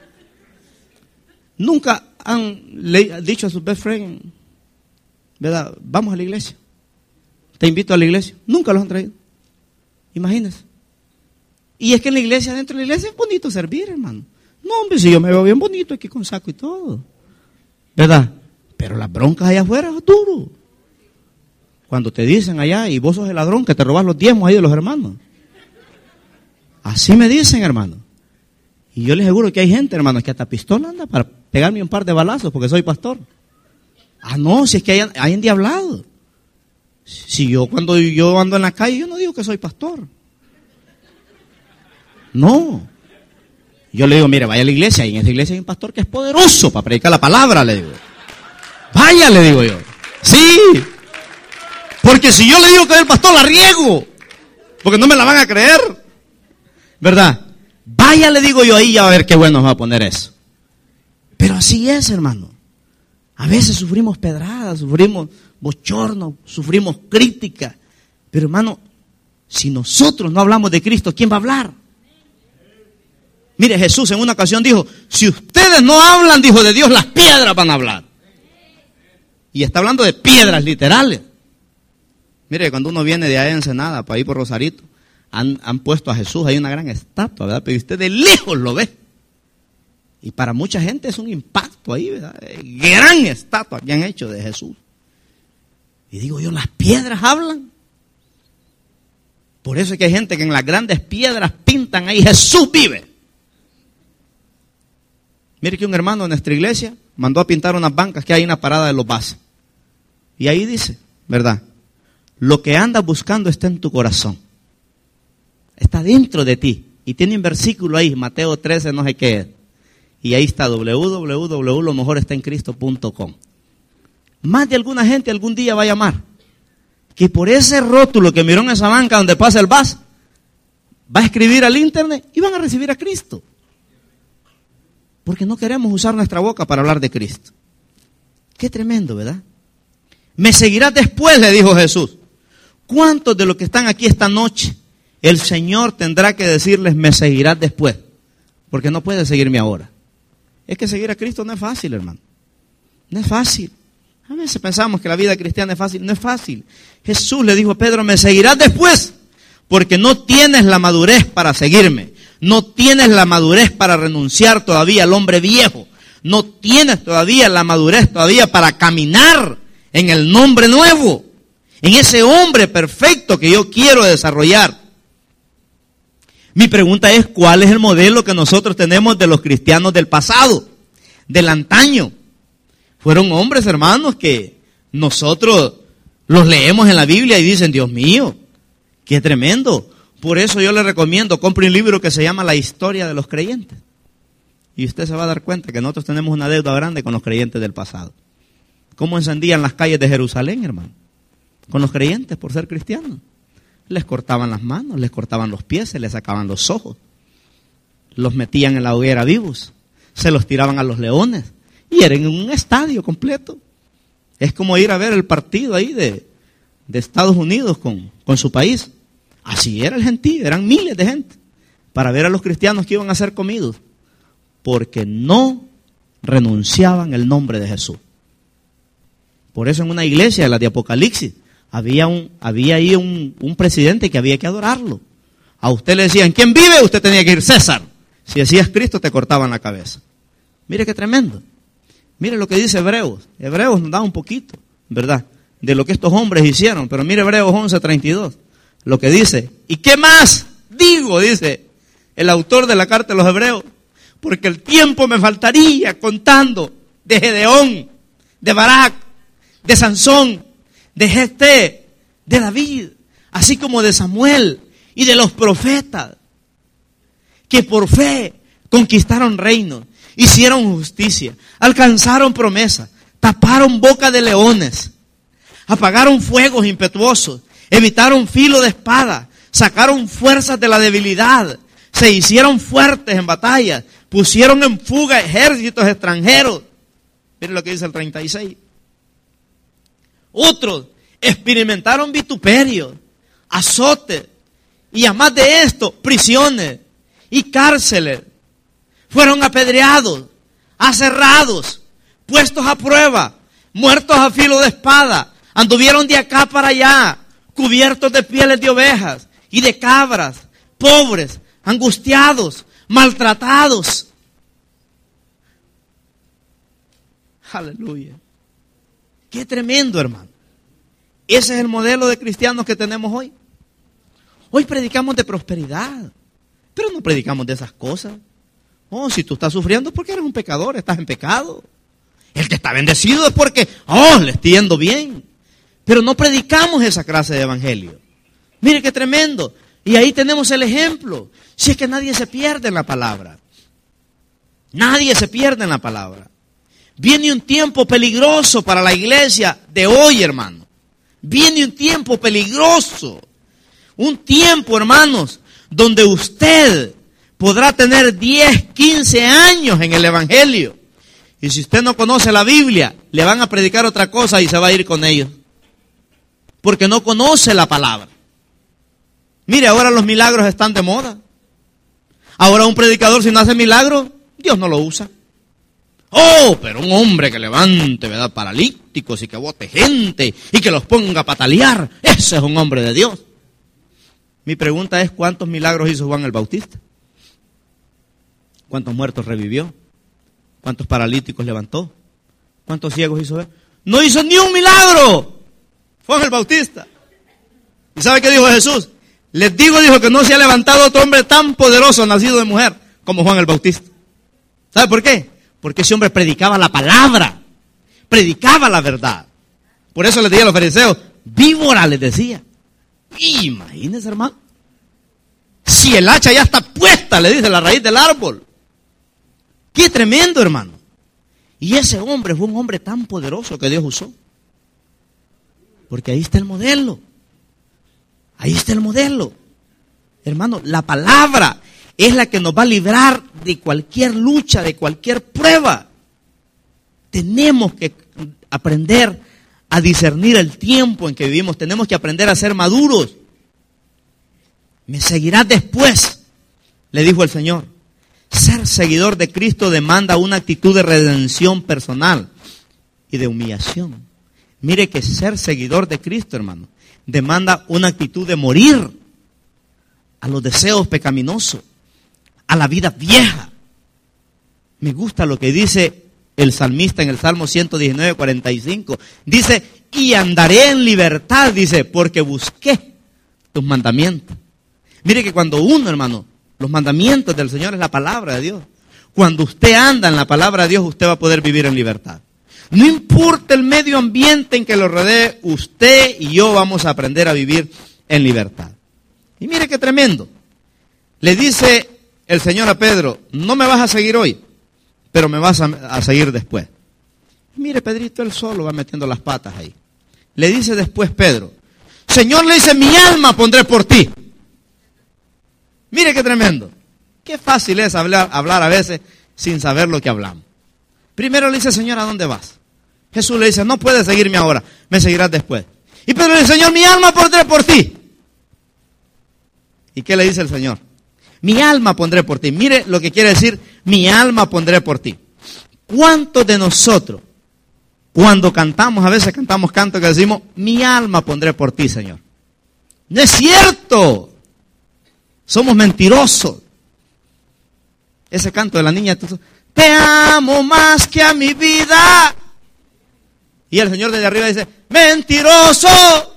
Nunca han le, dicho a su best friend, ¿verdad? Vamos a la iglesia. Te invito a la iglesia. Nunca los han traído. Imagínense. Y es que en la iglesia, dentro de la iglesia es bonito servir, hermano. No, hombre, si yo me veo bien bonito aquí con saco y todo. ¿Verdad? Pero las broncas allá afuera es duro. Cuando te dicen allá, y vos sos el ladrón que te robas los diezmos ahí de los hermanos. Así me dicen, hermano. Y yo les aseguro que hay gente, hermano, que hasta pistola anda para pegarme un par de balazos porque soy pastor. Ah, no, si es que hay, hay endiablado. Si yo cuando yo ando en la calle, yo no digo que soy pastor. No. Yo le digo, mire, vaya a la iglesia, y en esa iglesia hay un pastor que es poderoso para predicar la palabra, le digo. Vaya, le digo yo. Sí. Porque si yo le digo que es el pastor, la riego. Porque no me la van a creer. ¿Verdad? Vaya, le digo yo, ahí ya va a ver qué bueno nos va a poner eso. Pero así es, hermano. A veces sufrimos pedradas, sufrimos bochorno, sufrimos crítica. Pero hermano, si nosotros no hablamos de Cristo, ¿quién va a hablar? Mire, Jesús en una ocasión dijo, si ustedes no hablan, dijo, de Dios, las piedras van a hablar. Y está hablando de piedras literales. Mire, cuando uno viene de allá de Ensenada, para ir por Rosarito, han, han puesto a Jesús, hay una gran estatua, ¿verdad? Pero usted de lejos lo ve. Y para mucha gente es un impacto ahí, ¿verdad? Gran estatua que han hecho de Jesús. Y digo yo, las piedras hablan. Por eso es que hay gente que en las grandes piedras pintan ahí, Jesús vive. Mire que un hermano de nuestra iglesia mandó a pintar unas bancas que hay en la parada de los buses. Y ahí dice, ¿verdad? Lo que andas buscando está en tu corazón. Está dentro de ti. Y tiene un versículo ahí, Mateo trece, no sé qué es. Y ahí está, doble u doble u doble u punto lo mejor está en cristo punto com. Más de alguna gente algún día va a llamar, que por ese rótulo que miró en esa banca donde pasa el bus, va a escribir al internet y van a recibir a Cristo. Porque no queremos usar nuestra boca para hablar de Cristo. Qué tremendo, ¿verdad? Me seguirás después, le dijo Jesús. ¿Cuántos de los que están aquí esta noche, el Señor tendrá que decirles, me seguirás después? Porque no puede seguirme ahora. Es que seguir a Cristo no es fácil, hermano. No es fácil. A veces pensamos que la vida cristiana es fácil. No es fácil. Jesús le dijo a Pedro, me seguirás después, porque no tienes la madurez para seguirme. No tienes la madurez para renunciar todavía al hombre viejo. No tienes todavía la madurez todavía para caminar en el nombre nuevo. En ese hombre perfecto que yo quiero desarrollar. Mi pregunta es, ¿cuál es el modelo que nosotros tenemos de los cristianos del pasado, del antaño? Fueron hombres, hermanos, que nosotros los leemos en la Biblia y dicen, Dios mío, qué tremendo. Por eso yo le recomiendo, compre un libro que se llama La historia de los creyentes. Y usted se va a dar cuenta que nosotros tenemos una deuda grande con los creyentes del pasado. ¿Cómo encendían las calles de Jerusalén, hermano? Con los creyentes por ser cristianos. Les cortaban las manos, les cortaban los pies, se les sacaban los ojos. Los metían en la hoguera vivos. Se los tiraban a los leones. Y era en un estadio completo. Es como ir a ver el partido ahí de, de Estados Unidos con, con su país. Así era el gentío, eran miles de gente. Para ver a los cristianos que iban a ser comidos. Porque no renunciaban el nombre de Jesús. Por eso en una iglesia, la de Apocalipsis, Había un, había ahí un, un presidente que había que adorarlo. A usted le decían, ¿quién vive? Usted tenía que ir, César. Si decías Cristo, te cortaban la cabeza. Mire qué tremendo. Mire lo que dice Hebreos. Hebreos nos da un poquito, ¿verdad?, de lo que estos hombres hicieron. Pero mire Hebreos once, treinta y dos. Lo que dice. ¿Y qué más digo? Dice el autor de la carta de los Hebreos. Porque el tiempo me faltaría contando de Gedeón, de Barak, de Sansón, de Jefté, de David, así como de Samuel y de los profetas, que por fe conquistaron reinos, hicieron justicia, alcanzaron promesa, taparon boca de leones, apagaron fuegos impetuosos, evitaron filo de espada, sacaron fuerzas de la debilidad, se hicieron fuertes en batallas, pusieron en fuga ejércitos extranjeros. Miren lo que dice el treinta y seis. Otros experimentaron vituperio, azotes, y además de esto, prisiones y cárceles. Fueron apedreados, aserrados, puestos a prueba, muertos a filo de espada. Anduvieron de acá para allá, cubiertos de pieles de ovejas y de cabras, pobres, angustiados, maltratados. Aleluya. Qué tremendo, hermano. Ese es el modelo de cristianos que tenemos hoy. Hoy predicamos de prosperidad, pero no predicamos de esas cosas. Oh, si tú estás sufriendo es porque eres un pecador, estás en pecado. El que está bendecido es porque, oh, le estoy yendo bien. Pero no predicamos esa clase de evangelio. Mire qué tremendo. Y ahí tenemos el ejemplo. Si es que nadie se pierde en la palabra. Nadie se pierde en la palabra. Viene un tiempo peligroso para la iglesia de hoy, hermano. Viene un tiempo peligroso. Un tiempo, hermanos, donde usted podrá tener diez, quince años en el evangelio. Y si usted no conoce la Biblia, le van a predicar otra cosa y se va a ir con ellos. Porque no conoce la palabra. Mire, ahora los milagros están de moda. Ahora un predicador, si no hace milagros, Dios no lo usa. Oh, pero un hombre que levante, ¿verdad?, paralíticos y que bote gente y que los ponga a patalear, ese es un hombre de Dios. Mi pregunta es, ¿cuántos milagros hizo Juan el Bautista? ¿Cuántos muertos revivió? ¿Cuántos paralíticos levantó? ¿Cuántos ciegos hizo ver? No hizo ni un milagro Juan el Bautista. ¿Y sabe qué dijo Jesús? Les digo, dijo, que no se ha levantado otro hombre tan poderoso nacido de mujer como Juan el Bautista. ¿Sabe por qué? Porque ese hombre predicaba la palabra, predicaba la verdad. Por eso les decía a los fariseos, víbora les decía. Imagínense, hermano. Si el hacha ya está puesta, le dice, la raíz del árbol. Qué tremendo, hermano. Y ese hombre fue un hombre tan poderoso que Dios usó. Porque ahí está el modelo. Ahí está el modelo. Hermano, la palabra es la que nos va a librar de cualquier lucha, de cualquier prueba. Tenemos que aprender a discernir el tiempo en que vivimos. Tenemos que aprender a ser maduros. Me seguirás después, le dijo el Señor. Ser seguidor de Cristo demanda una actitud de redención personal y de humillación. Mire que ser seguidor de Cristo, hermano, demanda una actitud de morir a los deseos pecaminosos, a la vida vieja. Me gusta lo que dice el salmista en el Salmo ciento diecinueve, cuarenta y cinco. Dice, y andaré en libertad, dice, porque busqué tus mandamientos. Mire que cuando uno, hermano, los mandamientos del Señor es la palabra de Dios. Cuando usted anda en la palabra de Dios, usted va a poder vivir en libertad. No importa el medio ambiente en que lo rodee, usted y yo vamos a aprender a vivir en libertad. Y mire qué tremendo. Le dice el Señor a Pedro, no me vas a seguir hoy, pero me vas a, a seguir después. Mire, Pedrito, él solo va metiendo las patas ahí. Le dice después Pedro, Señor, le dice, mi alma pondré por ti. Mire qué tremendo. Qué fácil es hablar, hablar a veces sin saber lo que hablamos. Primero le dice, Señor, ¿a dónde vas? Jesús le dice, no puedes seguirme ahora, me seguirás después. Y Pedro le dice, Señor, mi alma pondré por ti. ¿Y qué le dice el Señor? Mi alma pondré por ti. Mire lo que quiere decir, mi alma pondré por ti. ¿Cuántos de nosotros, cuando cantamos, a veces cantamos cantos que decimos, mi alma pondré por ti, Señor? No es cierto. Somos mentirosos. Ese canto de la niña, te amo más que a mi vida. Y el Señor desde arriba dice, mentiroso.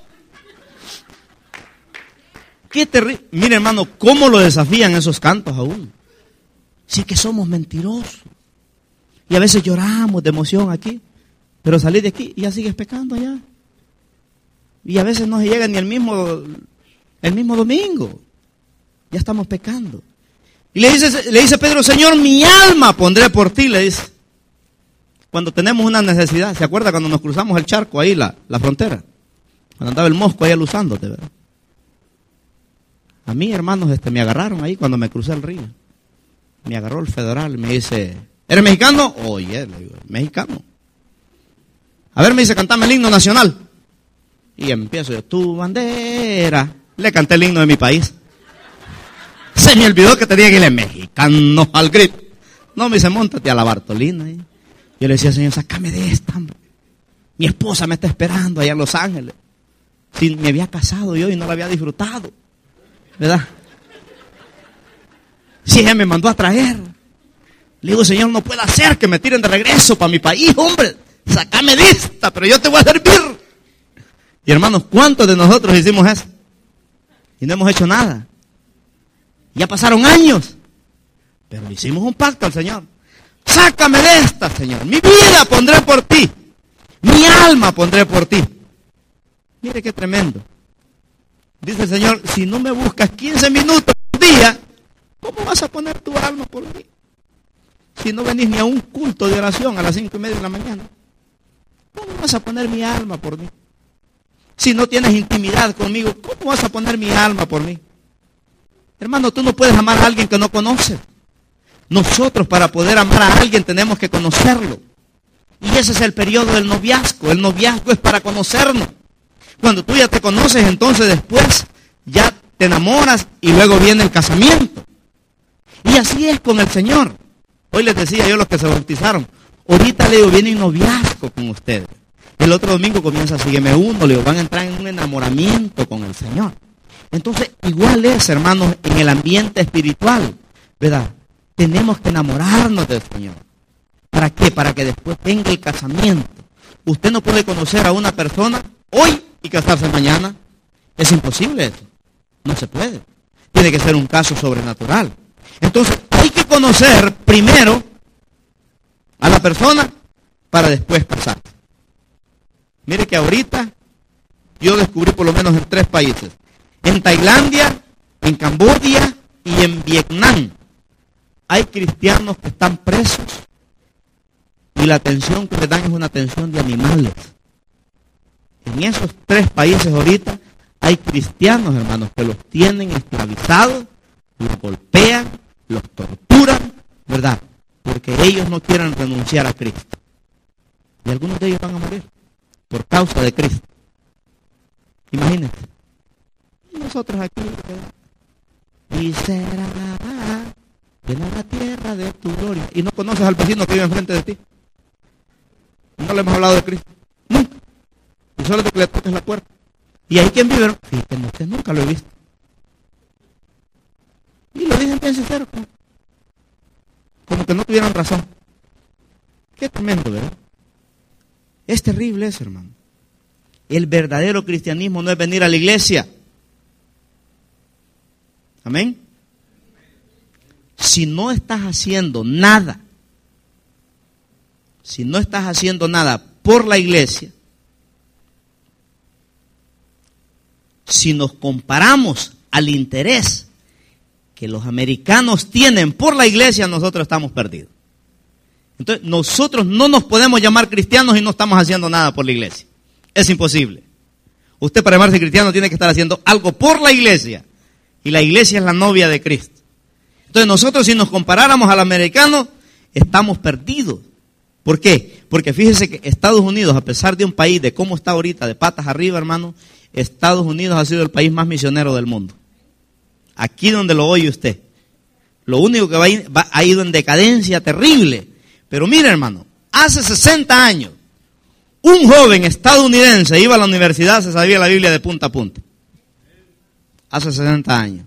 Qué terrible. Mire, hermano, cómo lo desafían esos cantos aún. Sí que somos mentirosos. Y a veces lloramos de emoción aquí, pero salís de aquí y ya sigues pecando allá. Y a veces no se llega ni el mismo, el mismo domingo. Ya estamos pecando. Y le dice, le dice Pedro, Señor, mi alma pondré por ti, le dice. Cuando tenemos una necesidad, ¿se acuerda cuando nos cruzamos el charco ahí, la, la frontera? Cuando andaba el mosco ahí alusándote, ¿verdad? A mí, hermanos, este, me agarraron ahí cuando me crucé el río. Me agarró el federal y me dice, ¿eres mexicano? Oye, le digo, mexicano. A ver, me dice, cantame el himno nacional. Y empiezo yo, tu bandera. Le canté el himno de mi país. Se me olvidó que tenía que irle mexicano al grito. No, me dice, móntate a la Bartolina. ¿eh? Yo le decía, Señor, sácame de esta, hombre. Mi esposa me está esperando allá en Los Ángeles. Si me había casado yo y no la había disfrutado. ¿Verdad? Si ella me mandó a traer. Le digo, Señor, no puede hacer que me tiren de regreso para mi país, hombre. Sácame de esta, pero yo te voy a servir. Y hermanos, ¿cuántos de nosotros hicimos eso? Y no hemos hecho nada. Ya pasaron años. Pero le hicimos un pacto al Señor. Sácame de esta, Señor. Mi vida pondré por ti. Mi alma pondré por ti. Mire qué tremendo. Dice el Señor, si no me buscas quince minutos por día, ¿cómo vas a poner tu alma por mí? Si no venís ni a un culto de oración a las cinco y media de la mañana, ¿cómo vas a poner mi alma por mí? Si no tienes intimidad conmigo, ¿cómo vas a poner mi alma por mí? Hermano, tú no puedes amar a alguien que no conoces. Nosotros, para poder amar a alguien, tenemos que conocerlo. Y ese es el periodo del noviazgo. El noviazgo es para conocernos. Cuando tú ya te conoces, entonces después ya te enamoras y luego viene el casamiento. Y así es con el Señor. Hoy les decía yo a los que se bautizaron, ahorita le digo, viene un noviazgo con ustedes. El otro domingo comienza así, que me uno, le digo, van a entrar en un enamoramiento con el Señor. Entonces, igual es, hermanos, en el ambiente espiritual, ¿verdad? Tenemos que enamorarnos del Señor. ¿Para qué? Para que después venga el casamiento. Usted no puede conocer a una persona hoy y casarse mañana. Es imposible eso. No se puede. Tiene que ser un caso sobrenatural. Entonces, hay que conocer primero a la persona para después casarse. Mire que ahorita yo descubrí por lo menos en tres países. En Tailandia, en Camboya y en Vietnam. Hay cristianos que están presos y la atención que les dan es una atención de animales. En esos tres países ahorita hay cristianos, hermanos, que los tienen esclavizados, los golpean, los torturan, ¿verdad? Porque ellos no quieren renunciar a Cristo. Y algunos de ellos van a morir por causa de Cristo. Imagínense. Y nosotros aquí, ¿verdad? Y será llena la tierra de tu gloria. Y no conoces al vecino que vive enfrente de ti. No le hemos hablado de Cristo. Nunca. Y solo de que le toques la puerta. Y ahí quien vive, fíjate, usted nunca lo he visto. Y lo dicen bien sincero, como, como que no tuvieran razón. Qué tremendo, ¿verdad? Es terrible eso, hermano. El verdadero cristianismo no es venir a la iglesia. Amén. Si no estás haciendo nada, si no estás haciendo nada por la iglesia, si nos comparamos al interés que los americanos tienen por la iglesia, nosotros estamos perdidos. Entonces, nosotros no nos podemos llamar cristianos y no estamos haciendo nada por la iglesia. Es imposible. Usted, para llamarse cristiano, tiene que estar haciendo algo por la iglesia. Y la iglesia es la novia de Cristo. Entonces, nosotros, si nos comparáramos al americano, estamos perdidos. ¿Por qué? Porque fíjese que Estados Unidos, a pesar de un país de cómo está ahorita, de patas arriba, hermano, Estados Unidos ha sido el país más misionero del mundo. Aquí donde lo oye usted. Lo único que va, va, ha ido en decadencia terrible. Pero mire, hermano, hace sesenta años, un joven estadounidense iba a la universidad, se sabía la Biblia de punta a punta. Hace sesenta años.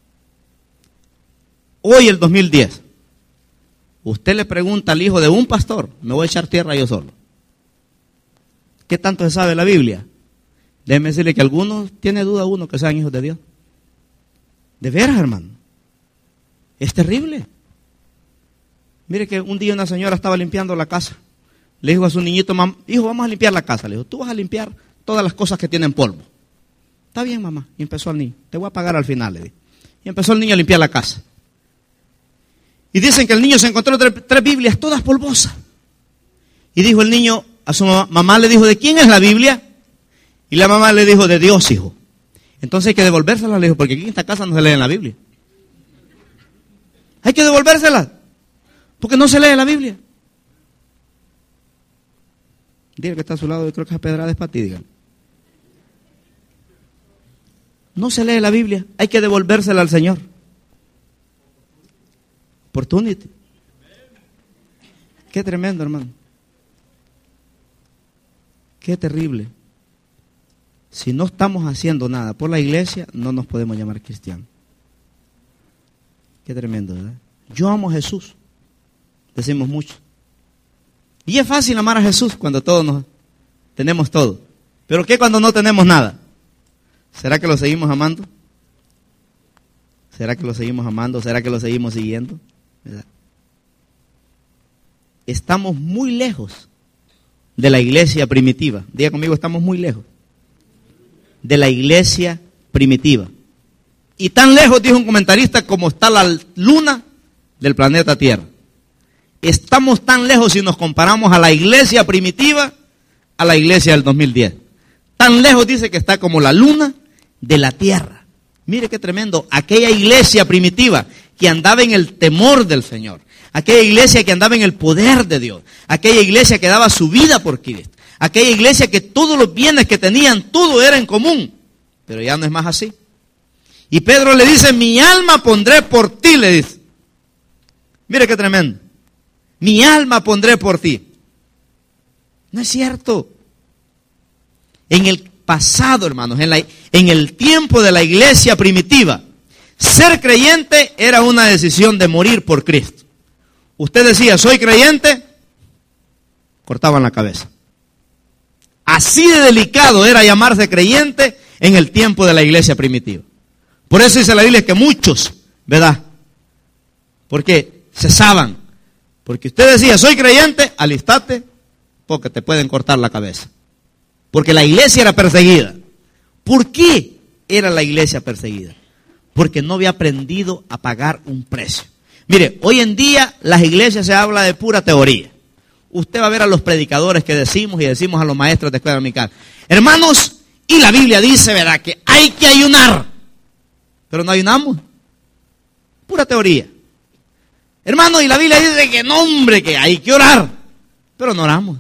Hoy, el dos mil diez, usted le pregunta al hijo de un pastor, me voy a echar tierra yo solo. ¿Qué tanto se sabe la Biblia? Déjeme decirle que algunos, tiene duda uno que sean hijos de Dios. De veras, hermano. Es terrible. Mire que un día una señora estaba limpiando la casa. Le dijo a su niñito, mamá, hijo, vamos a limpiar la casa. Le dijo, tú vas a limpiar todas las cosas que tienen polvo. Está bien, mamá. Y empezó el niño. Te voy a pagar al final, le dijo. Y empezó el niño a limpiar la casa. Y dicen que el niño se encontró tres, tres Biblias, todas polvosas. Y dijo el niño a su mamá, mamá le dijo, ¿de quién es la Biblia? Y la mamá le dijo, de Dios, hijo. Entonces hay que devolvérsela, le dijo, porque aquí en esta casa no se lee en la Biblia. Hay que devolvérsela, porque no se lee en la Biblia. Diga que está a su lado, yo creo que esa pedrada es para ti, dígale. No se lee la Biblia, hay que devolvérsela al Señor. Opportunity. Qué tremendo, hermano. Qué terrible. Si no estamos haciendo nada por la iglesia, no nos podemos llamar cristianos. Qué tremendo, ¿verdad? Yo amo a Jesús, decimos mucho. Y es fácil amar a Jesús cuando todos nos tenemos todo. Pero ¿qué cuando no tenemos nada? ¿Será que lo seguimos amando? ¿Será que lo seguimos amando? ¿Será que lo seguimos siguiendo? ¿Verdad? Estamos muy lejos de la iglesia primitiva. Diga conmigo, estamos muy lejos de la iglesia primitiva. Y tan lejos, dijo un comentarista, como está la luna del planeta Tierra. Estamos tan lejos si nos comparamos a la iglesia primitiva a la iglesia del dos mil diez. Tan lejos dice que está como la luna de la tierra. Mire qué tremendo. Aquella iglesia primitiva que andaba en el temor del Señor. Aquella iglesia que andaba en el poder de Dios. Aquella iglesia que daba su vida por Cristo. Aquella iglesia que todos los bienes que tenían, todo era en común. Pero ya no es más así. Y Pedro le dice, mi alma pondré por ti, le dice. Mire qué tremendo. Mi alma pondré por ti. No es cierto. En el pasado, hermanos, en, la, en el tiempo de la iglesia primitiva, ser creyente era una decisión de morir por Cristo. Usted decía, soy creyente, cortaban la cabeza. Así de delicado era llamarse creyente en el tiempo de la iglesia primitiva. Por eso dice la Biblia que muchos, ¿verdad? Porque cesaban. Porque usted decía, soy creyente, alistate, porque te pueden cortar la cabeza. Porque la iglesia era perseguida. ¿Por qué era la iglesia perseguida? Porque no había aprendido a pagar un precio. Mire, hoy en día las iglesias se habla de pura teoría. Usted va a ver a los predicadores que decimos y decimos a los maestros de escuela dominical. Hermanos, y la Biblia dice, ¿verdad?, que hay que ayunar. Pero no ayunamos. Pura teoría. Hermano, y la Biblia dice que no, hombre, que hay que orar. Pero no oramos.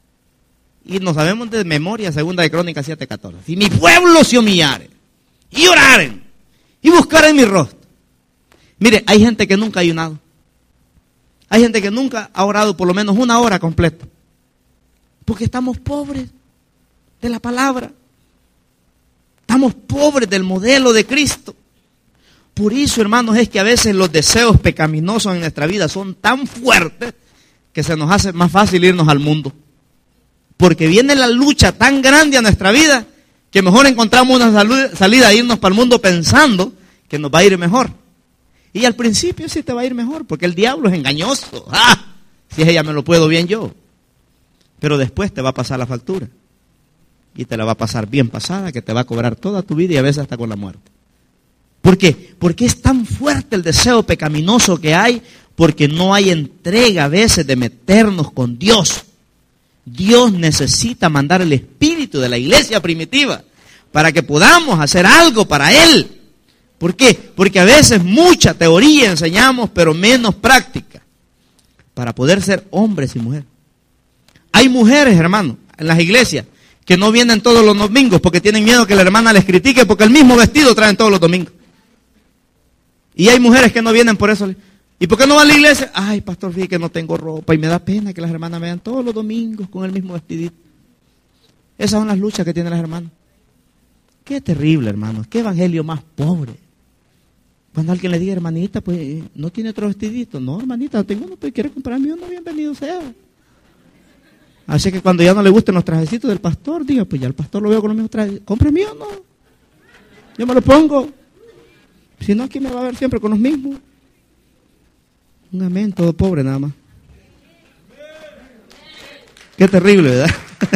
Y nos sabemos de memoria, segunda de Crónicas siete catorce. Si mi pueblo se humillare, y oraren, y buscaren mi rostro. Mire, hay gente que nunca ha ayunado. Hay gente que nunca ha orado por lo menos una hora completa. Porque estamos pobres de la palabra. Estamos pobres del modelo de Cristo. Por eso, hermanos, es que a veces los deseos pecaminosos en nuestra vida son tan fuertes que se nos hace más fácil irnos al mundo. Porque viene la lucha tan grande a nuestra vida que mejor encontramos una salud, salida a irnos para el mundo pensando que nos va a ir mejor. Y al principio sí te va a ir mejor, porque el diablo es engañoso. ¡Ah! Si es ella me lo puedo bien yo. Pero después te va a pasar la factura. Y te la va a pasar bien pasada, que te va a cobrar toda tu vida y a veces hasta con la muerte. ¿Por qué? Porque es tan fuerte el deseo pecaminoso que hay, porque no hay entrega a veces de meternos con Dios. Dios necesita mandar el espíritu de la iglesia primitiva para que podamos hacer algo para Él. ¿Por qué? Porque a veces mucha teoría enseñamos, pero menos práctica, para poder ser hombres y mujeres. Hay mujeres, hermano, en las iglesias, que no vienen todos los domingos porque tienen miedo que la hermana les critique, porque el mismo vestido traen todos los domingos. Y hay mujeres que no vienen por eso. ¿Y por qué no van a la iglesia? Ay, pastor, fíjate que no tengo ropa y me da pena que las hermanas me vean todos los domingos con el mismo vestidito. Esas son las luchas que tienen las hermanas. Qué terrible, hermanos. Qué evangelio más pobre. Cuando alguien le diga, hermanita, pues, ¿no tiene otro vestidito? No, hermanita, tengo uno, pues, quiere comprarme uno, bienvenido sea. Así que cuando ya no le gusten los trajecitos del pastor, diga, pues ya el pastor lo veo con los mismos trajes. Cómprame uno. Yo me lo pongo. Si no, aquí me va a ver siempre con los mismos. Un amén, todo pobre nada más. Qué terrible, ¿verdad?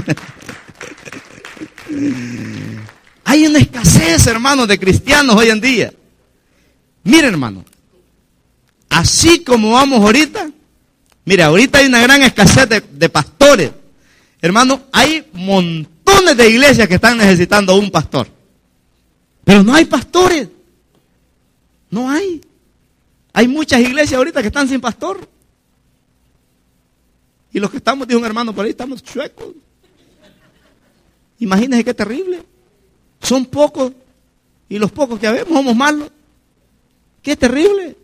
Hay una escasez, hermanos, de cristianos hoy en día. Mire, hermano, así como vamos ahorita, mire, ahorita hay una gran escasez de, de pastores. Hermano, hay montones de iglesias que están necesitando un pastor. Pero no hay pastores. No hay. Hay muchas iglesias ahorita que están sin pastor. Y los que estamos, dijo un hermano por ahí, estamos chuecos. Imagínense qué terrible. Son pocos. Y los pocos que vemos somos malos. Qué terrible.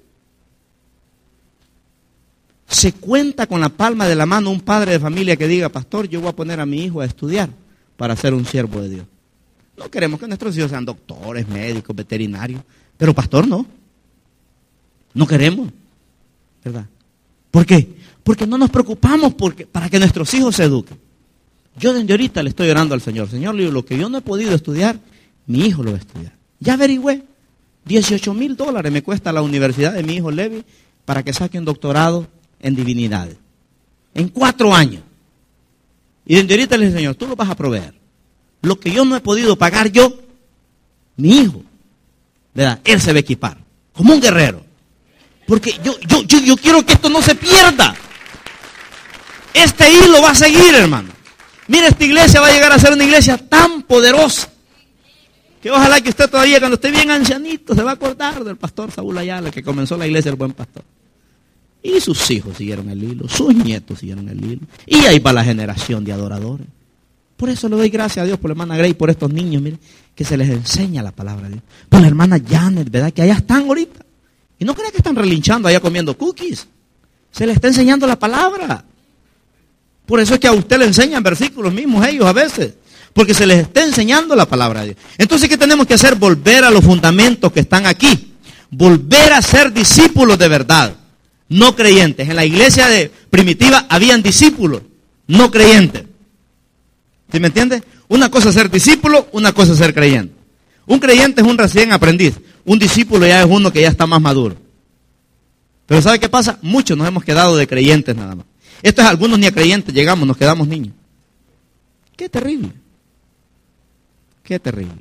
Se cuenta con la palma de la mano un padre de familia que diga, pastor, yo voy a poner a mi hijo a estudiar para ser un siervo de Dios. No queremos que nuestros hijos sean doctores, médicos, veterinarios, pero pastor no. No queremos, ¿verdad? ¿Por qué? Porque no nos preocupamos porque, para que nuestros hijos se eduquen. Yo desde ahorita le estoy orando al Señor. Señor, le digo, lo que yo no he podido estudiar, mi hijo lo va a estudiar. Ya averigüé, dieciocho mil dólares me cuesta la universidad de mi hijo Levi para que saque un doctorado en divinidades. En cuatro años. Y desde ahorita le digo, Señor, tú lo vas a proveer. Lo que yo no he podido pagar yo, mi hijo, ¿verdad? Él se va a equipar, como un guerrero. Porque yo, yo, yo, yo quiero que esto no se pierda. Este hilo va a seguir, hermano. Mira, esta iglesia va a llegar a ser una iglesia tan poderosa que ojalá que usted todavía, cuando esté bien ancianito, se va a acordar del pastor Saúl Ayala, que comenzó la iglesia del Buen Pastor. Y sus hijos siguieron el hilo, sus nietos siguieron el hilo. Y ahí va la generación de adoradores. Por eso le doy gracias a Dios por la hermana Grey, por estos niños, miren, que se les enseña la palabra de Dios. Por la hermana Janet, ¿verdad? Que allá están ahorita. Y no crean que están relinchando allá comiendo cookies. Se les está enseñando la palabra. Por eso es que a usted le enseñan versículos mismos ellos a veces. Porque se les está enseñando la palabra de Dios. Entonces, ¿qué tenemos que hacer? Volver a los fundamentos que están aquí. Volver a ser discípulos de verdad. No creyentes. En la iglesia de primitiva habían discípulos, no creyentes. ¿Sí me entiende? Una cosa es ser discípulo, una cosa es ser creyente. Un creyente es un recién aprendiz. Un discípulo ya es uno que ya está más maduro. Pero ¿sabe qué pasa? Muchos nos hemos quedado de creyentes nada más. Esto es algunos ni a creyentes llegamos, nos quedamos niños. Qué terrible. Qué terrible.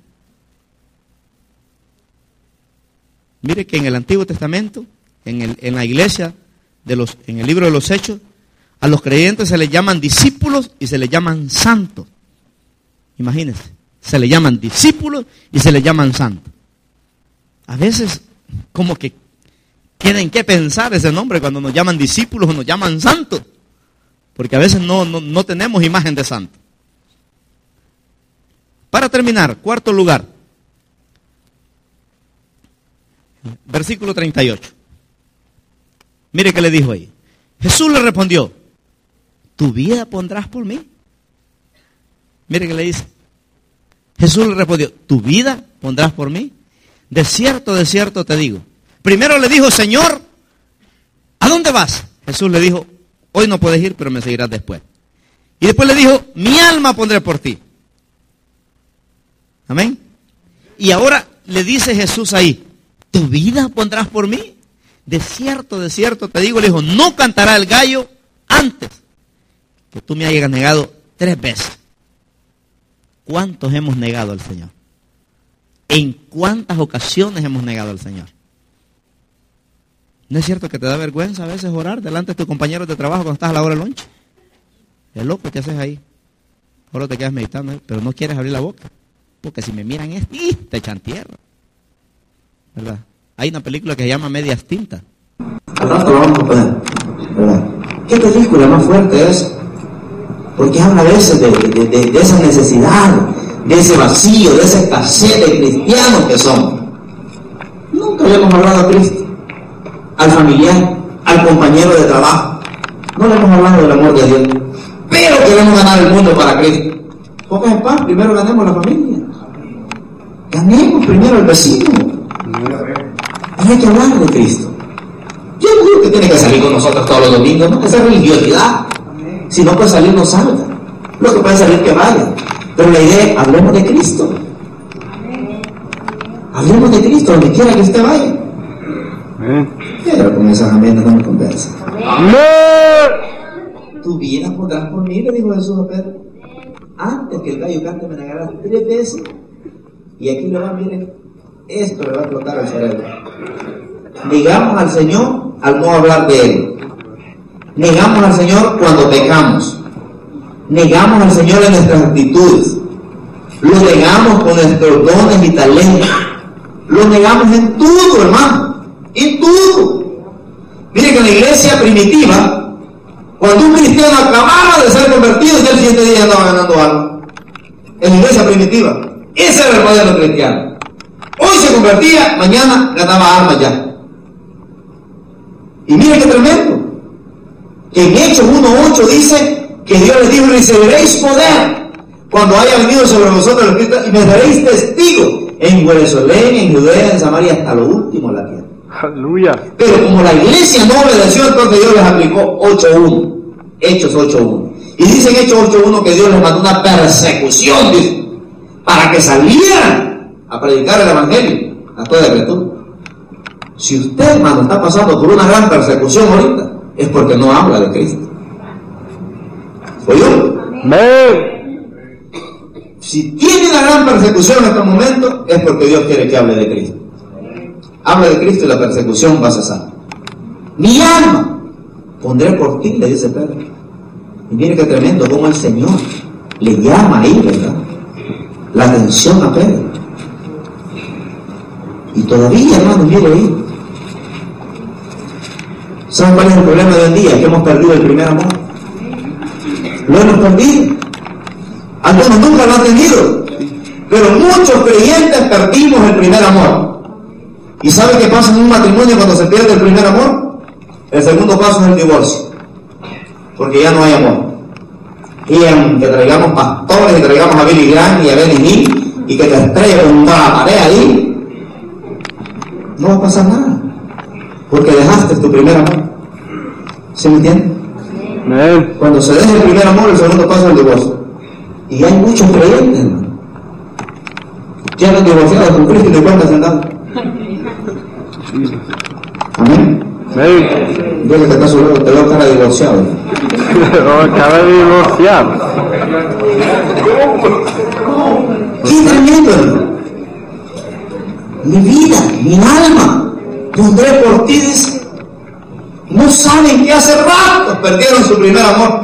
Mire que en el Antiguo Testamento, en, el, en la iglesia, de los, en el libro de los Hechos, a los creyentes se les llaman discípulos y se les llaman santos. Imagínense, se les llaman discípulos y se les llaman santos. A veces, como que tienen que pensar ese nombre cuando nos llaman discípulos o nos llaman santos. Porque a veces no, no, no tenemos imagen de santo. Para terminar, cuarto lugar. Versículo treinta y ocho. Mire qué le dijo ahí. Jesús le respondió, ¿tu vida pondrás por mí? Mire qué le dice. Jesús le respondió, ¿tu vida pondrás por mí? De cierto, de cierto te digo. Primero le dijo, Señor, ¿a dónde vas? Jesús le dijo, hoy no puedes ir, pero me seguirás después. Y después le dijo, mi alma pondré por ti. Amén. Y ahora le dice Jesús ahí, ¿tu vida pondrás por mí? De cierto, de cierto te digo, le dijo, no cantará el gallo antes que tú me hayas negado tres veces. ¿Cuántos hemos negado al Señor? ¿En cuántas ocasiones hemos negado al Señor? ¿No es cierto que te da vergüenza a veces orar delante de tus compañeros de trabajo cuando estás a la hora del lunch? Es loco, ¿qué haces ahí? Ahora te quedas meditando, ¿eh? Pero no quieres abrir la boca. Porque si me miran es, ¡y! Te echan tierra. ¿Verdad? Hay una película que se llama Medias Tintas. Al rato lo vamos a poner, ¿verdad? ¿Qué película más fuerte es? Porque habla a veces de, de, de, de esa necesidad, de ese vacío, de esa escasez de cristianos que somos. Nunca le hemos hablado a Cristo, al familiar, al compañero de trabajo. No le hemos hablado del amor de Dios. Pero queremos ganar el mundo para Cristo. Pocas en paz, primero ganemos la familia. Ganemos primero al vecino. Y hay que hablar de Cristo. Yo no digo que tiene que salir con nosotros todos los domingos, no, esa es religiosidad. Si no puede salir, no salga. Lo que puede salir, que vaya. Pero la idea es, hablemos de Cristo. Hablemos de Cristo, donde quiera que usted vaya. Pero con esas amenas no me conversa. Tu vida pondrás por mí, le dijo Jesús a Pedro. Antes que el gallo cante me negarás tres veces. Y aquí le va, miren, esto le va a explotar el cerebro. Negamos al Señor al no hablar de Él. Negamos al Señor cuando pecamos. Negamos al Señor en nuestras actitudes. Lo negamos con nuestros dones y talentos. lo negamos en todo, hermano, en todo. Mire que en la iglesia primitiva, cuando un cristiano acababa de ser convertido, ya el siguiente día andaba ganando algo. En la iglesia primitiva, ese era el modelo cristiano. Hoy se convertía, mañana ganaba armas ya. Y mire qué tremendo, que en Hechos uno ocho dice que Dios les dijo: recibiréis poder cuando haya venido sobre vosotros el Espíritu, y me daréis testigos en Jerusalén, en Judea, en Samaria, hasta lo último de la tierra. Aleluya. Pero como la iglesia no obedeció, entonces Dios les aplicó ocho uno, Hechos ocho uno. Y dice en Hechos ocho uno que Dios les mandó una persecución, dice, para que salieran a predicar el Evangelio a toda criatura. Si usted, hermano, está pasando por una gran persecución ahorita, es porque no habla de Cristo. ¿Oyó? Amén. Si tiene una gran persecución en este momento, es porque Dios quiere que hable de Cristo. Habla de Cristo y la persecución va a cesar. Mi alma pondré por ti, le dice Pedro. Y mire qué tremendo como el Señor le llama ahí, ¿verdad? La atención a Pedro. Y todavía, hermano, mire ahí. ¿Saben cuál es el problema de hoy en día? Que hemos perdido el primer amor. Lo hemos perdido. Algunos nunca lo han tenido. Pero muchos creyentes perdimos el primer amor. ¿Y sabe qué pasa en un matrimonio cuando se pierde el primer amor? El segundo paso es el divorcio. Porque ya no hay amor. Y aunque traigamos pastores y traigamos a Billy Graham y a Benny Hinn y que te estrelle con una pared ahí, no va a pasar nada. Porque dejaste tu primer amor. ¿Sí me entiendes? Amén. Cuando se deja el primer amor, el segundo paso es el divorcio. Y hay muchos creyentes, hermano, que han divorciado con Cristo y de cuenta se han dado. Amén. Amén. Yo que te está subiendo, te veo cara de divorciado. Acaba de divorciar. ¡Qué tremendo, hermano! Mi vida, mi alma, pondré por ti, dice. No saben que hace rato perdieron su primer amor.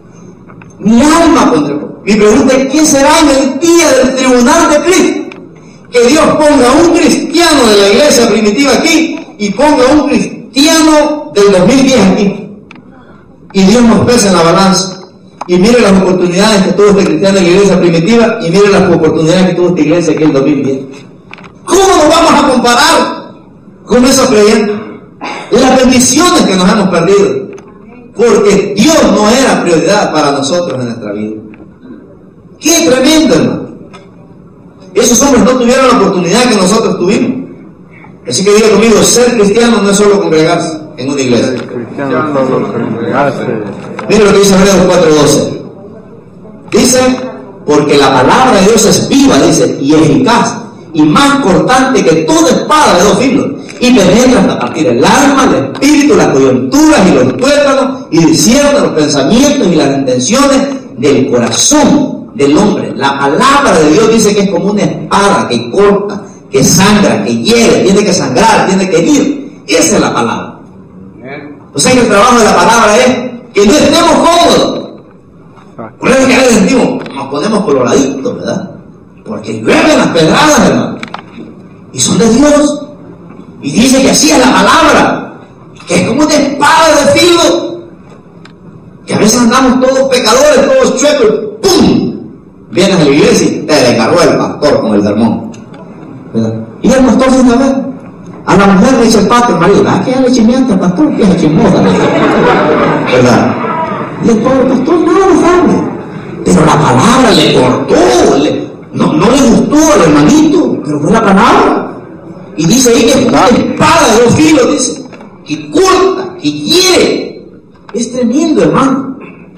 Mi alma pondré por ti. Mi pregunta es: ¿qué será en el día del tribunal de Cristo? Que Dios ponga a un cristiano de la iglesia primitiva aquí y ponga a un cristiano del dos mil diez aquí. Y Dios nos pesa en la balanza. Y mire las oportunidades que tuvo este cristiano en la iglesia primitiva y mire las oportunidades que tuvo esta iglesia aquí en el dos mil diez. ¿Cómo nos vamos a comparar con esos creyentes? Las bendiciones que nos hemos perdido. Porque Dios no era prioridad para nosotros en nuestra vida. ¡Qué tremendo, hermano! Esos hombres no tuvieron la oportunidad que nosotros tuvimos. Así que diga conmigo: ser cristiano no es solo congregarse en una iglesia. Cristiano solo congregarse. Mire lo que dice Hebreos cuatro doce. Dice: porque la palabra de Dios es viva, dice, y eficaz, y más cortante que toda espada de dos filos, y penetra hasta partir el alma, el espíritu, las coyunturas y los tuétanos, y discierne los pensamientos y las intenciones del corazón del hombre. La palabra de Dios dice que es como una espada que corta, que sangra, que hiere, tiene que sangrar, tiene que herir. Esa es la palabra. O sea que el trabajo de la palabra es que no estemos cómodos. Por eso que a veces sentimos, nos ponemos coloraditos, ¿verdad? Porque llueven las pedradas, hermano. Y son de Dios. Y dice que así es la palabra, que es como una espada de filo. Que a veces andamos todos pecadores, todos chuecos, y ¡pum! Vienes a la iglesia y te descargó el pastor con el sermón, ¿verdad? Y el pastor sin saber. A la mujer le dice el pastor, el marido: ¿ah, que ya le chimienta al pastor? Que es chismosa, ¿verdad? Y el pobre pastor nada le sabe. Pero la palabra le cortó, le, no, no le gustó al hermanito, pero fue la palabra. Y dice ahí que es una espada de dos filos, dice, que corta, que hiere. Es tremendo, hermano.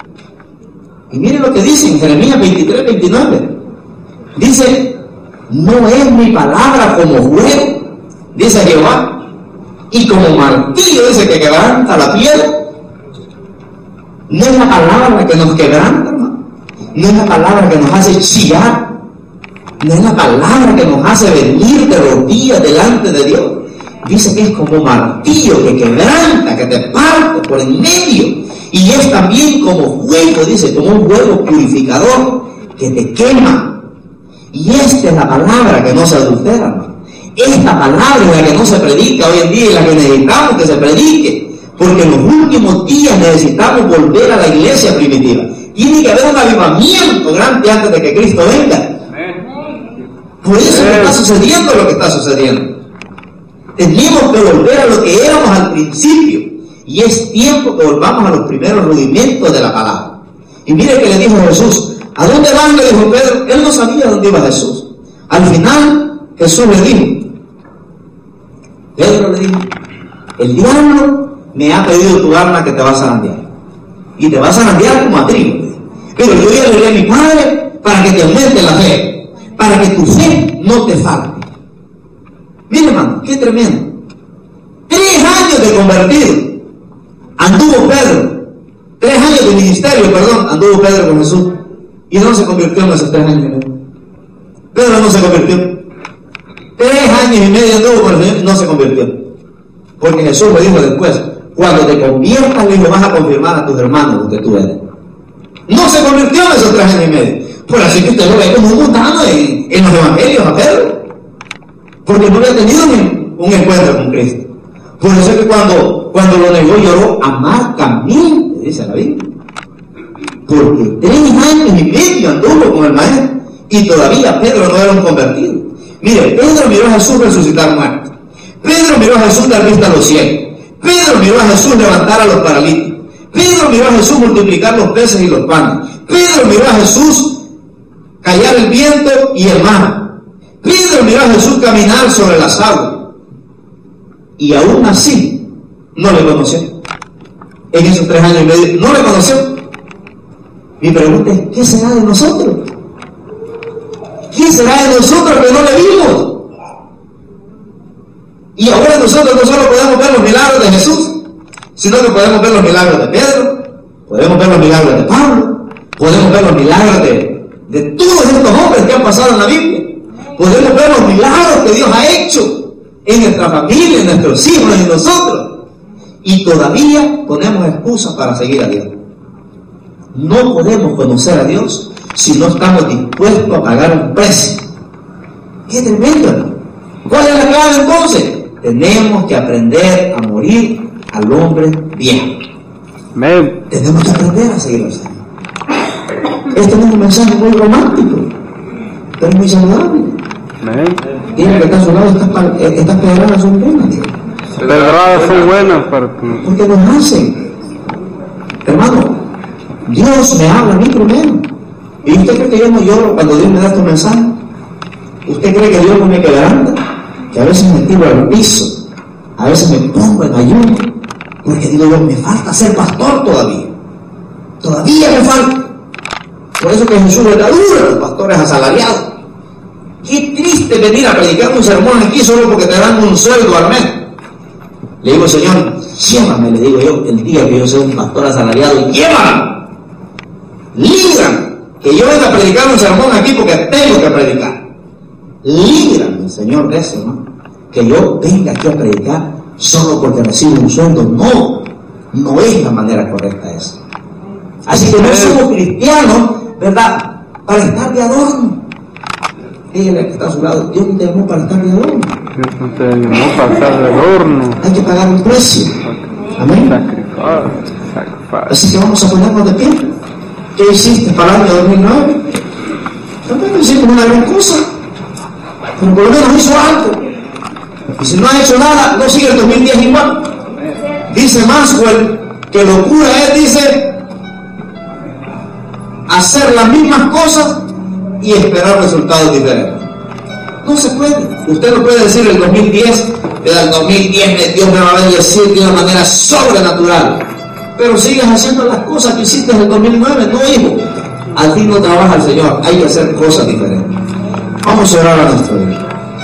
Y miren lo que dice en Jeremías veintitrés, veintinueve. Dice: no es mi palabra como fuego, dice Jehová, y como martillo, dice, que quebranta la piedra. No es la palabra que nos quebranta, hermano. No es la palabra que nos hace chillar. No es la palabra que nos hace venir de rodillas delante de Dios. Dice que es como martillo que quebranta, que te parte por en medio. Y es también como fuego, dice, como un fuego purificador que te quema. Y esta es la palabra que no se adultera, hermano. esta palabra es la que no se predica hoy en día y la que necesitamos que se predique, porque en los últimos días necesitamos volver a la iglesia primitiva. Tiene que haber un avivamiento grande antes de que Cristo venga. Por eso es que está sucediendo lo que está sucediendo. Tenemos que volver a lo que éramos al principio, y es tiempo que volvamos a los primeros rudimentos de la palabra. Y mire que le dijo Jesús: ¿a dónde van?, le dijo Pedro. Él no sabía dónde iba Jesús. Al final Jesús le dijo, Pedro le dijo: el diablo me ha pedido tu alma, que te va a zarandear, y te va a zarandear como a trigo, pero yo ya le diré a mi Padre para que te aumente la fe, para que tu fe no te falte. Mire, hermano, qué tremendo. Tres años de convertido anduvo Pedro, tres años de ministerio, perdón, anduvo Pedro con Jesús, y no se convirtió en esos tres años. Pedro no se convirtió. Tres años y medio anduvo con el Señor y no se convirtió. Porque Jesús le dijo después: cuando te conviertas, le vas a confirmar a tus hermanos lo que tú eres. No se convirtió en esos tres años y medio. Por así que usted lo ve como un mundano en, en los evangelios a Pedro, porque no había tenido un, un encuentro con Cristo. Por eso es que cuando, cuando lo negó, lloró amargamente, dice la Biblia. Porque tres años y medio anduvo con el Maestro y todavía Pedro no era un convertido. Mire, Pedro miró a Jesús resucitar muertos. Pedro miró a Jesús dar vista a los ciegos. Pedro miró a Jesús levantar a los paralíticos. Pedro miró a Jesús multiplicar los peces y los panes. Pedro miró a Jesús callar el viento y el mar. Pedro miró a Jesús caminar sobre las aguas. Y aún así no le conoció. En esos tres años y medio no le conoció. Mi pregunta es: ¿qué será de nosotros? ¿Qué será de nosotros que no le vimos? Y ahora nosotros no solo podemos ver los milagros de Jesús, sino que podemos ver los milagros de Pedro, podemos ver los milagros de Pablo, podemos ver los milagros de, de todos estos hombres que han pasado en la Biblia. Podemos ver los milagros que Dios ha hecho en nuestra familia, en nuestros hijos, en nosotros. Y todavía ponemos excusas para seguir a Dios. No podemos conocer a Dios si no estamos dispuestos a pagar un precio. ¡Qué tremendo, hermano! ¿Cuál es la clave entonces? Tenemos que aprender a morir al hombre viejo. Amén. Tenemos que aprender a seguir al Señor. Este no es un mensaje muy romántico, pero es muy saludable. Amén. Dile que está a su lado: estas, estas pedradas son buenas. Las pedradas son buenas para tu... Porque nos hacen. Hermano, Dios me habla a mí primero. ¿Y usted cree que yo no lloro cuando Dios me da estos mensajes? ¿Usted cree que Dios no me quebranta? Que a veces me tiro al piso, a veces me pongo en ayuno, porque digo yo, me falta ser pastor todavía. Todavía me falta. Por eso que Jesús le da duro a los pastores asalariados. Qué triste venir a predicar un sermón aquí solo porque te dan un sueldo al mes. Le digo: Señor, llévame, le digo yo, el día que yo sea un pastor asalariado, llévame, líbrame, que yo venga a predicar un sermón aquí porque tengo que predicar. Líbrame, Señor, de eso, ¿no? Que yo venga aquí a predicar solo porque recibo un sueldo. No, no es la manera correcta esa. Así que no somos cristianos, ¿verdad?, para estar de adorno. Dígale que está a su lado: Dios no te llamó para estar de adorno. Dios no te llamó para estar de adorno. Hay que pagar un precio. Amén. Así que vamos a ponernos de pie. ¿Qué hiciste para el año dos mil nueve? Tampoco hicimos una gran cosa, pero por lo menos hizo algo. Y si no ha hecho nada, no sigue el dos mil diez igual. Dice Maxwell que locura es, dice, hacer las mismas cosas y esperar resultados diferentes. No se puede. Usted no puede decir el dos mil diez, el dos mil diez Dios me va a bendecir de una manera sobrenatural, pero sigues haciendo las cosas que hiciste en el dos mil nueve. No, hijo, así no trabaja el Señor. Hay que hacer cosas diferentes. Vamos a orar a nuestro Dios.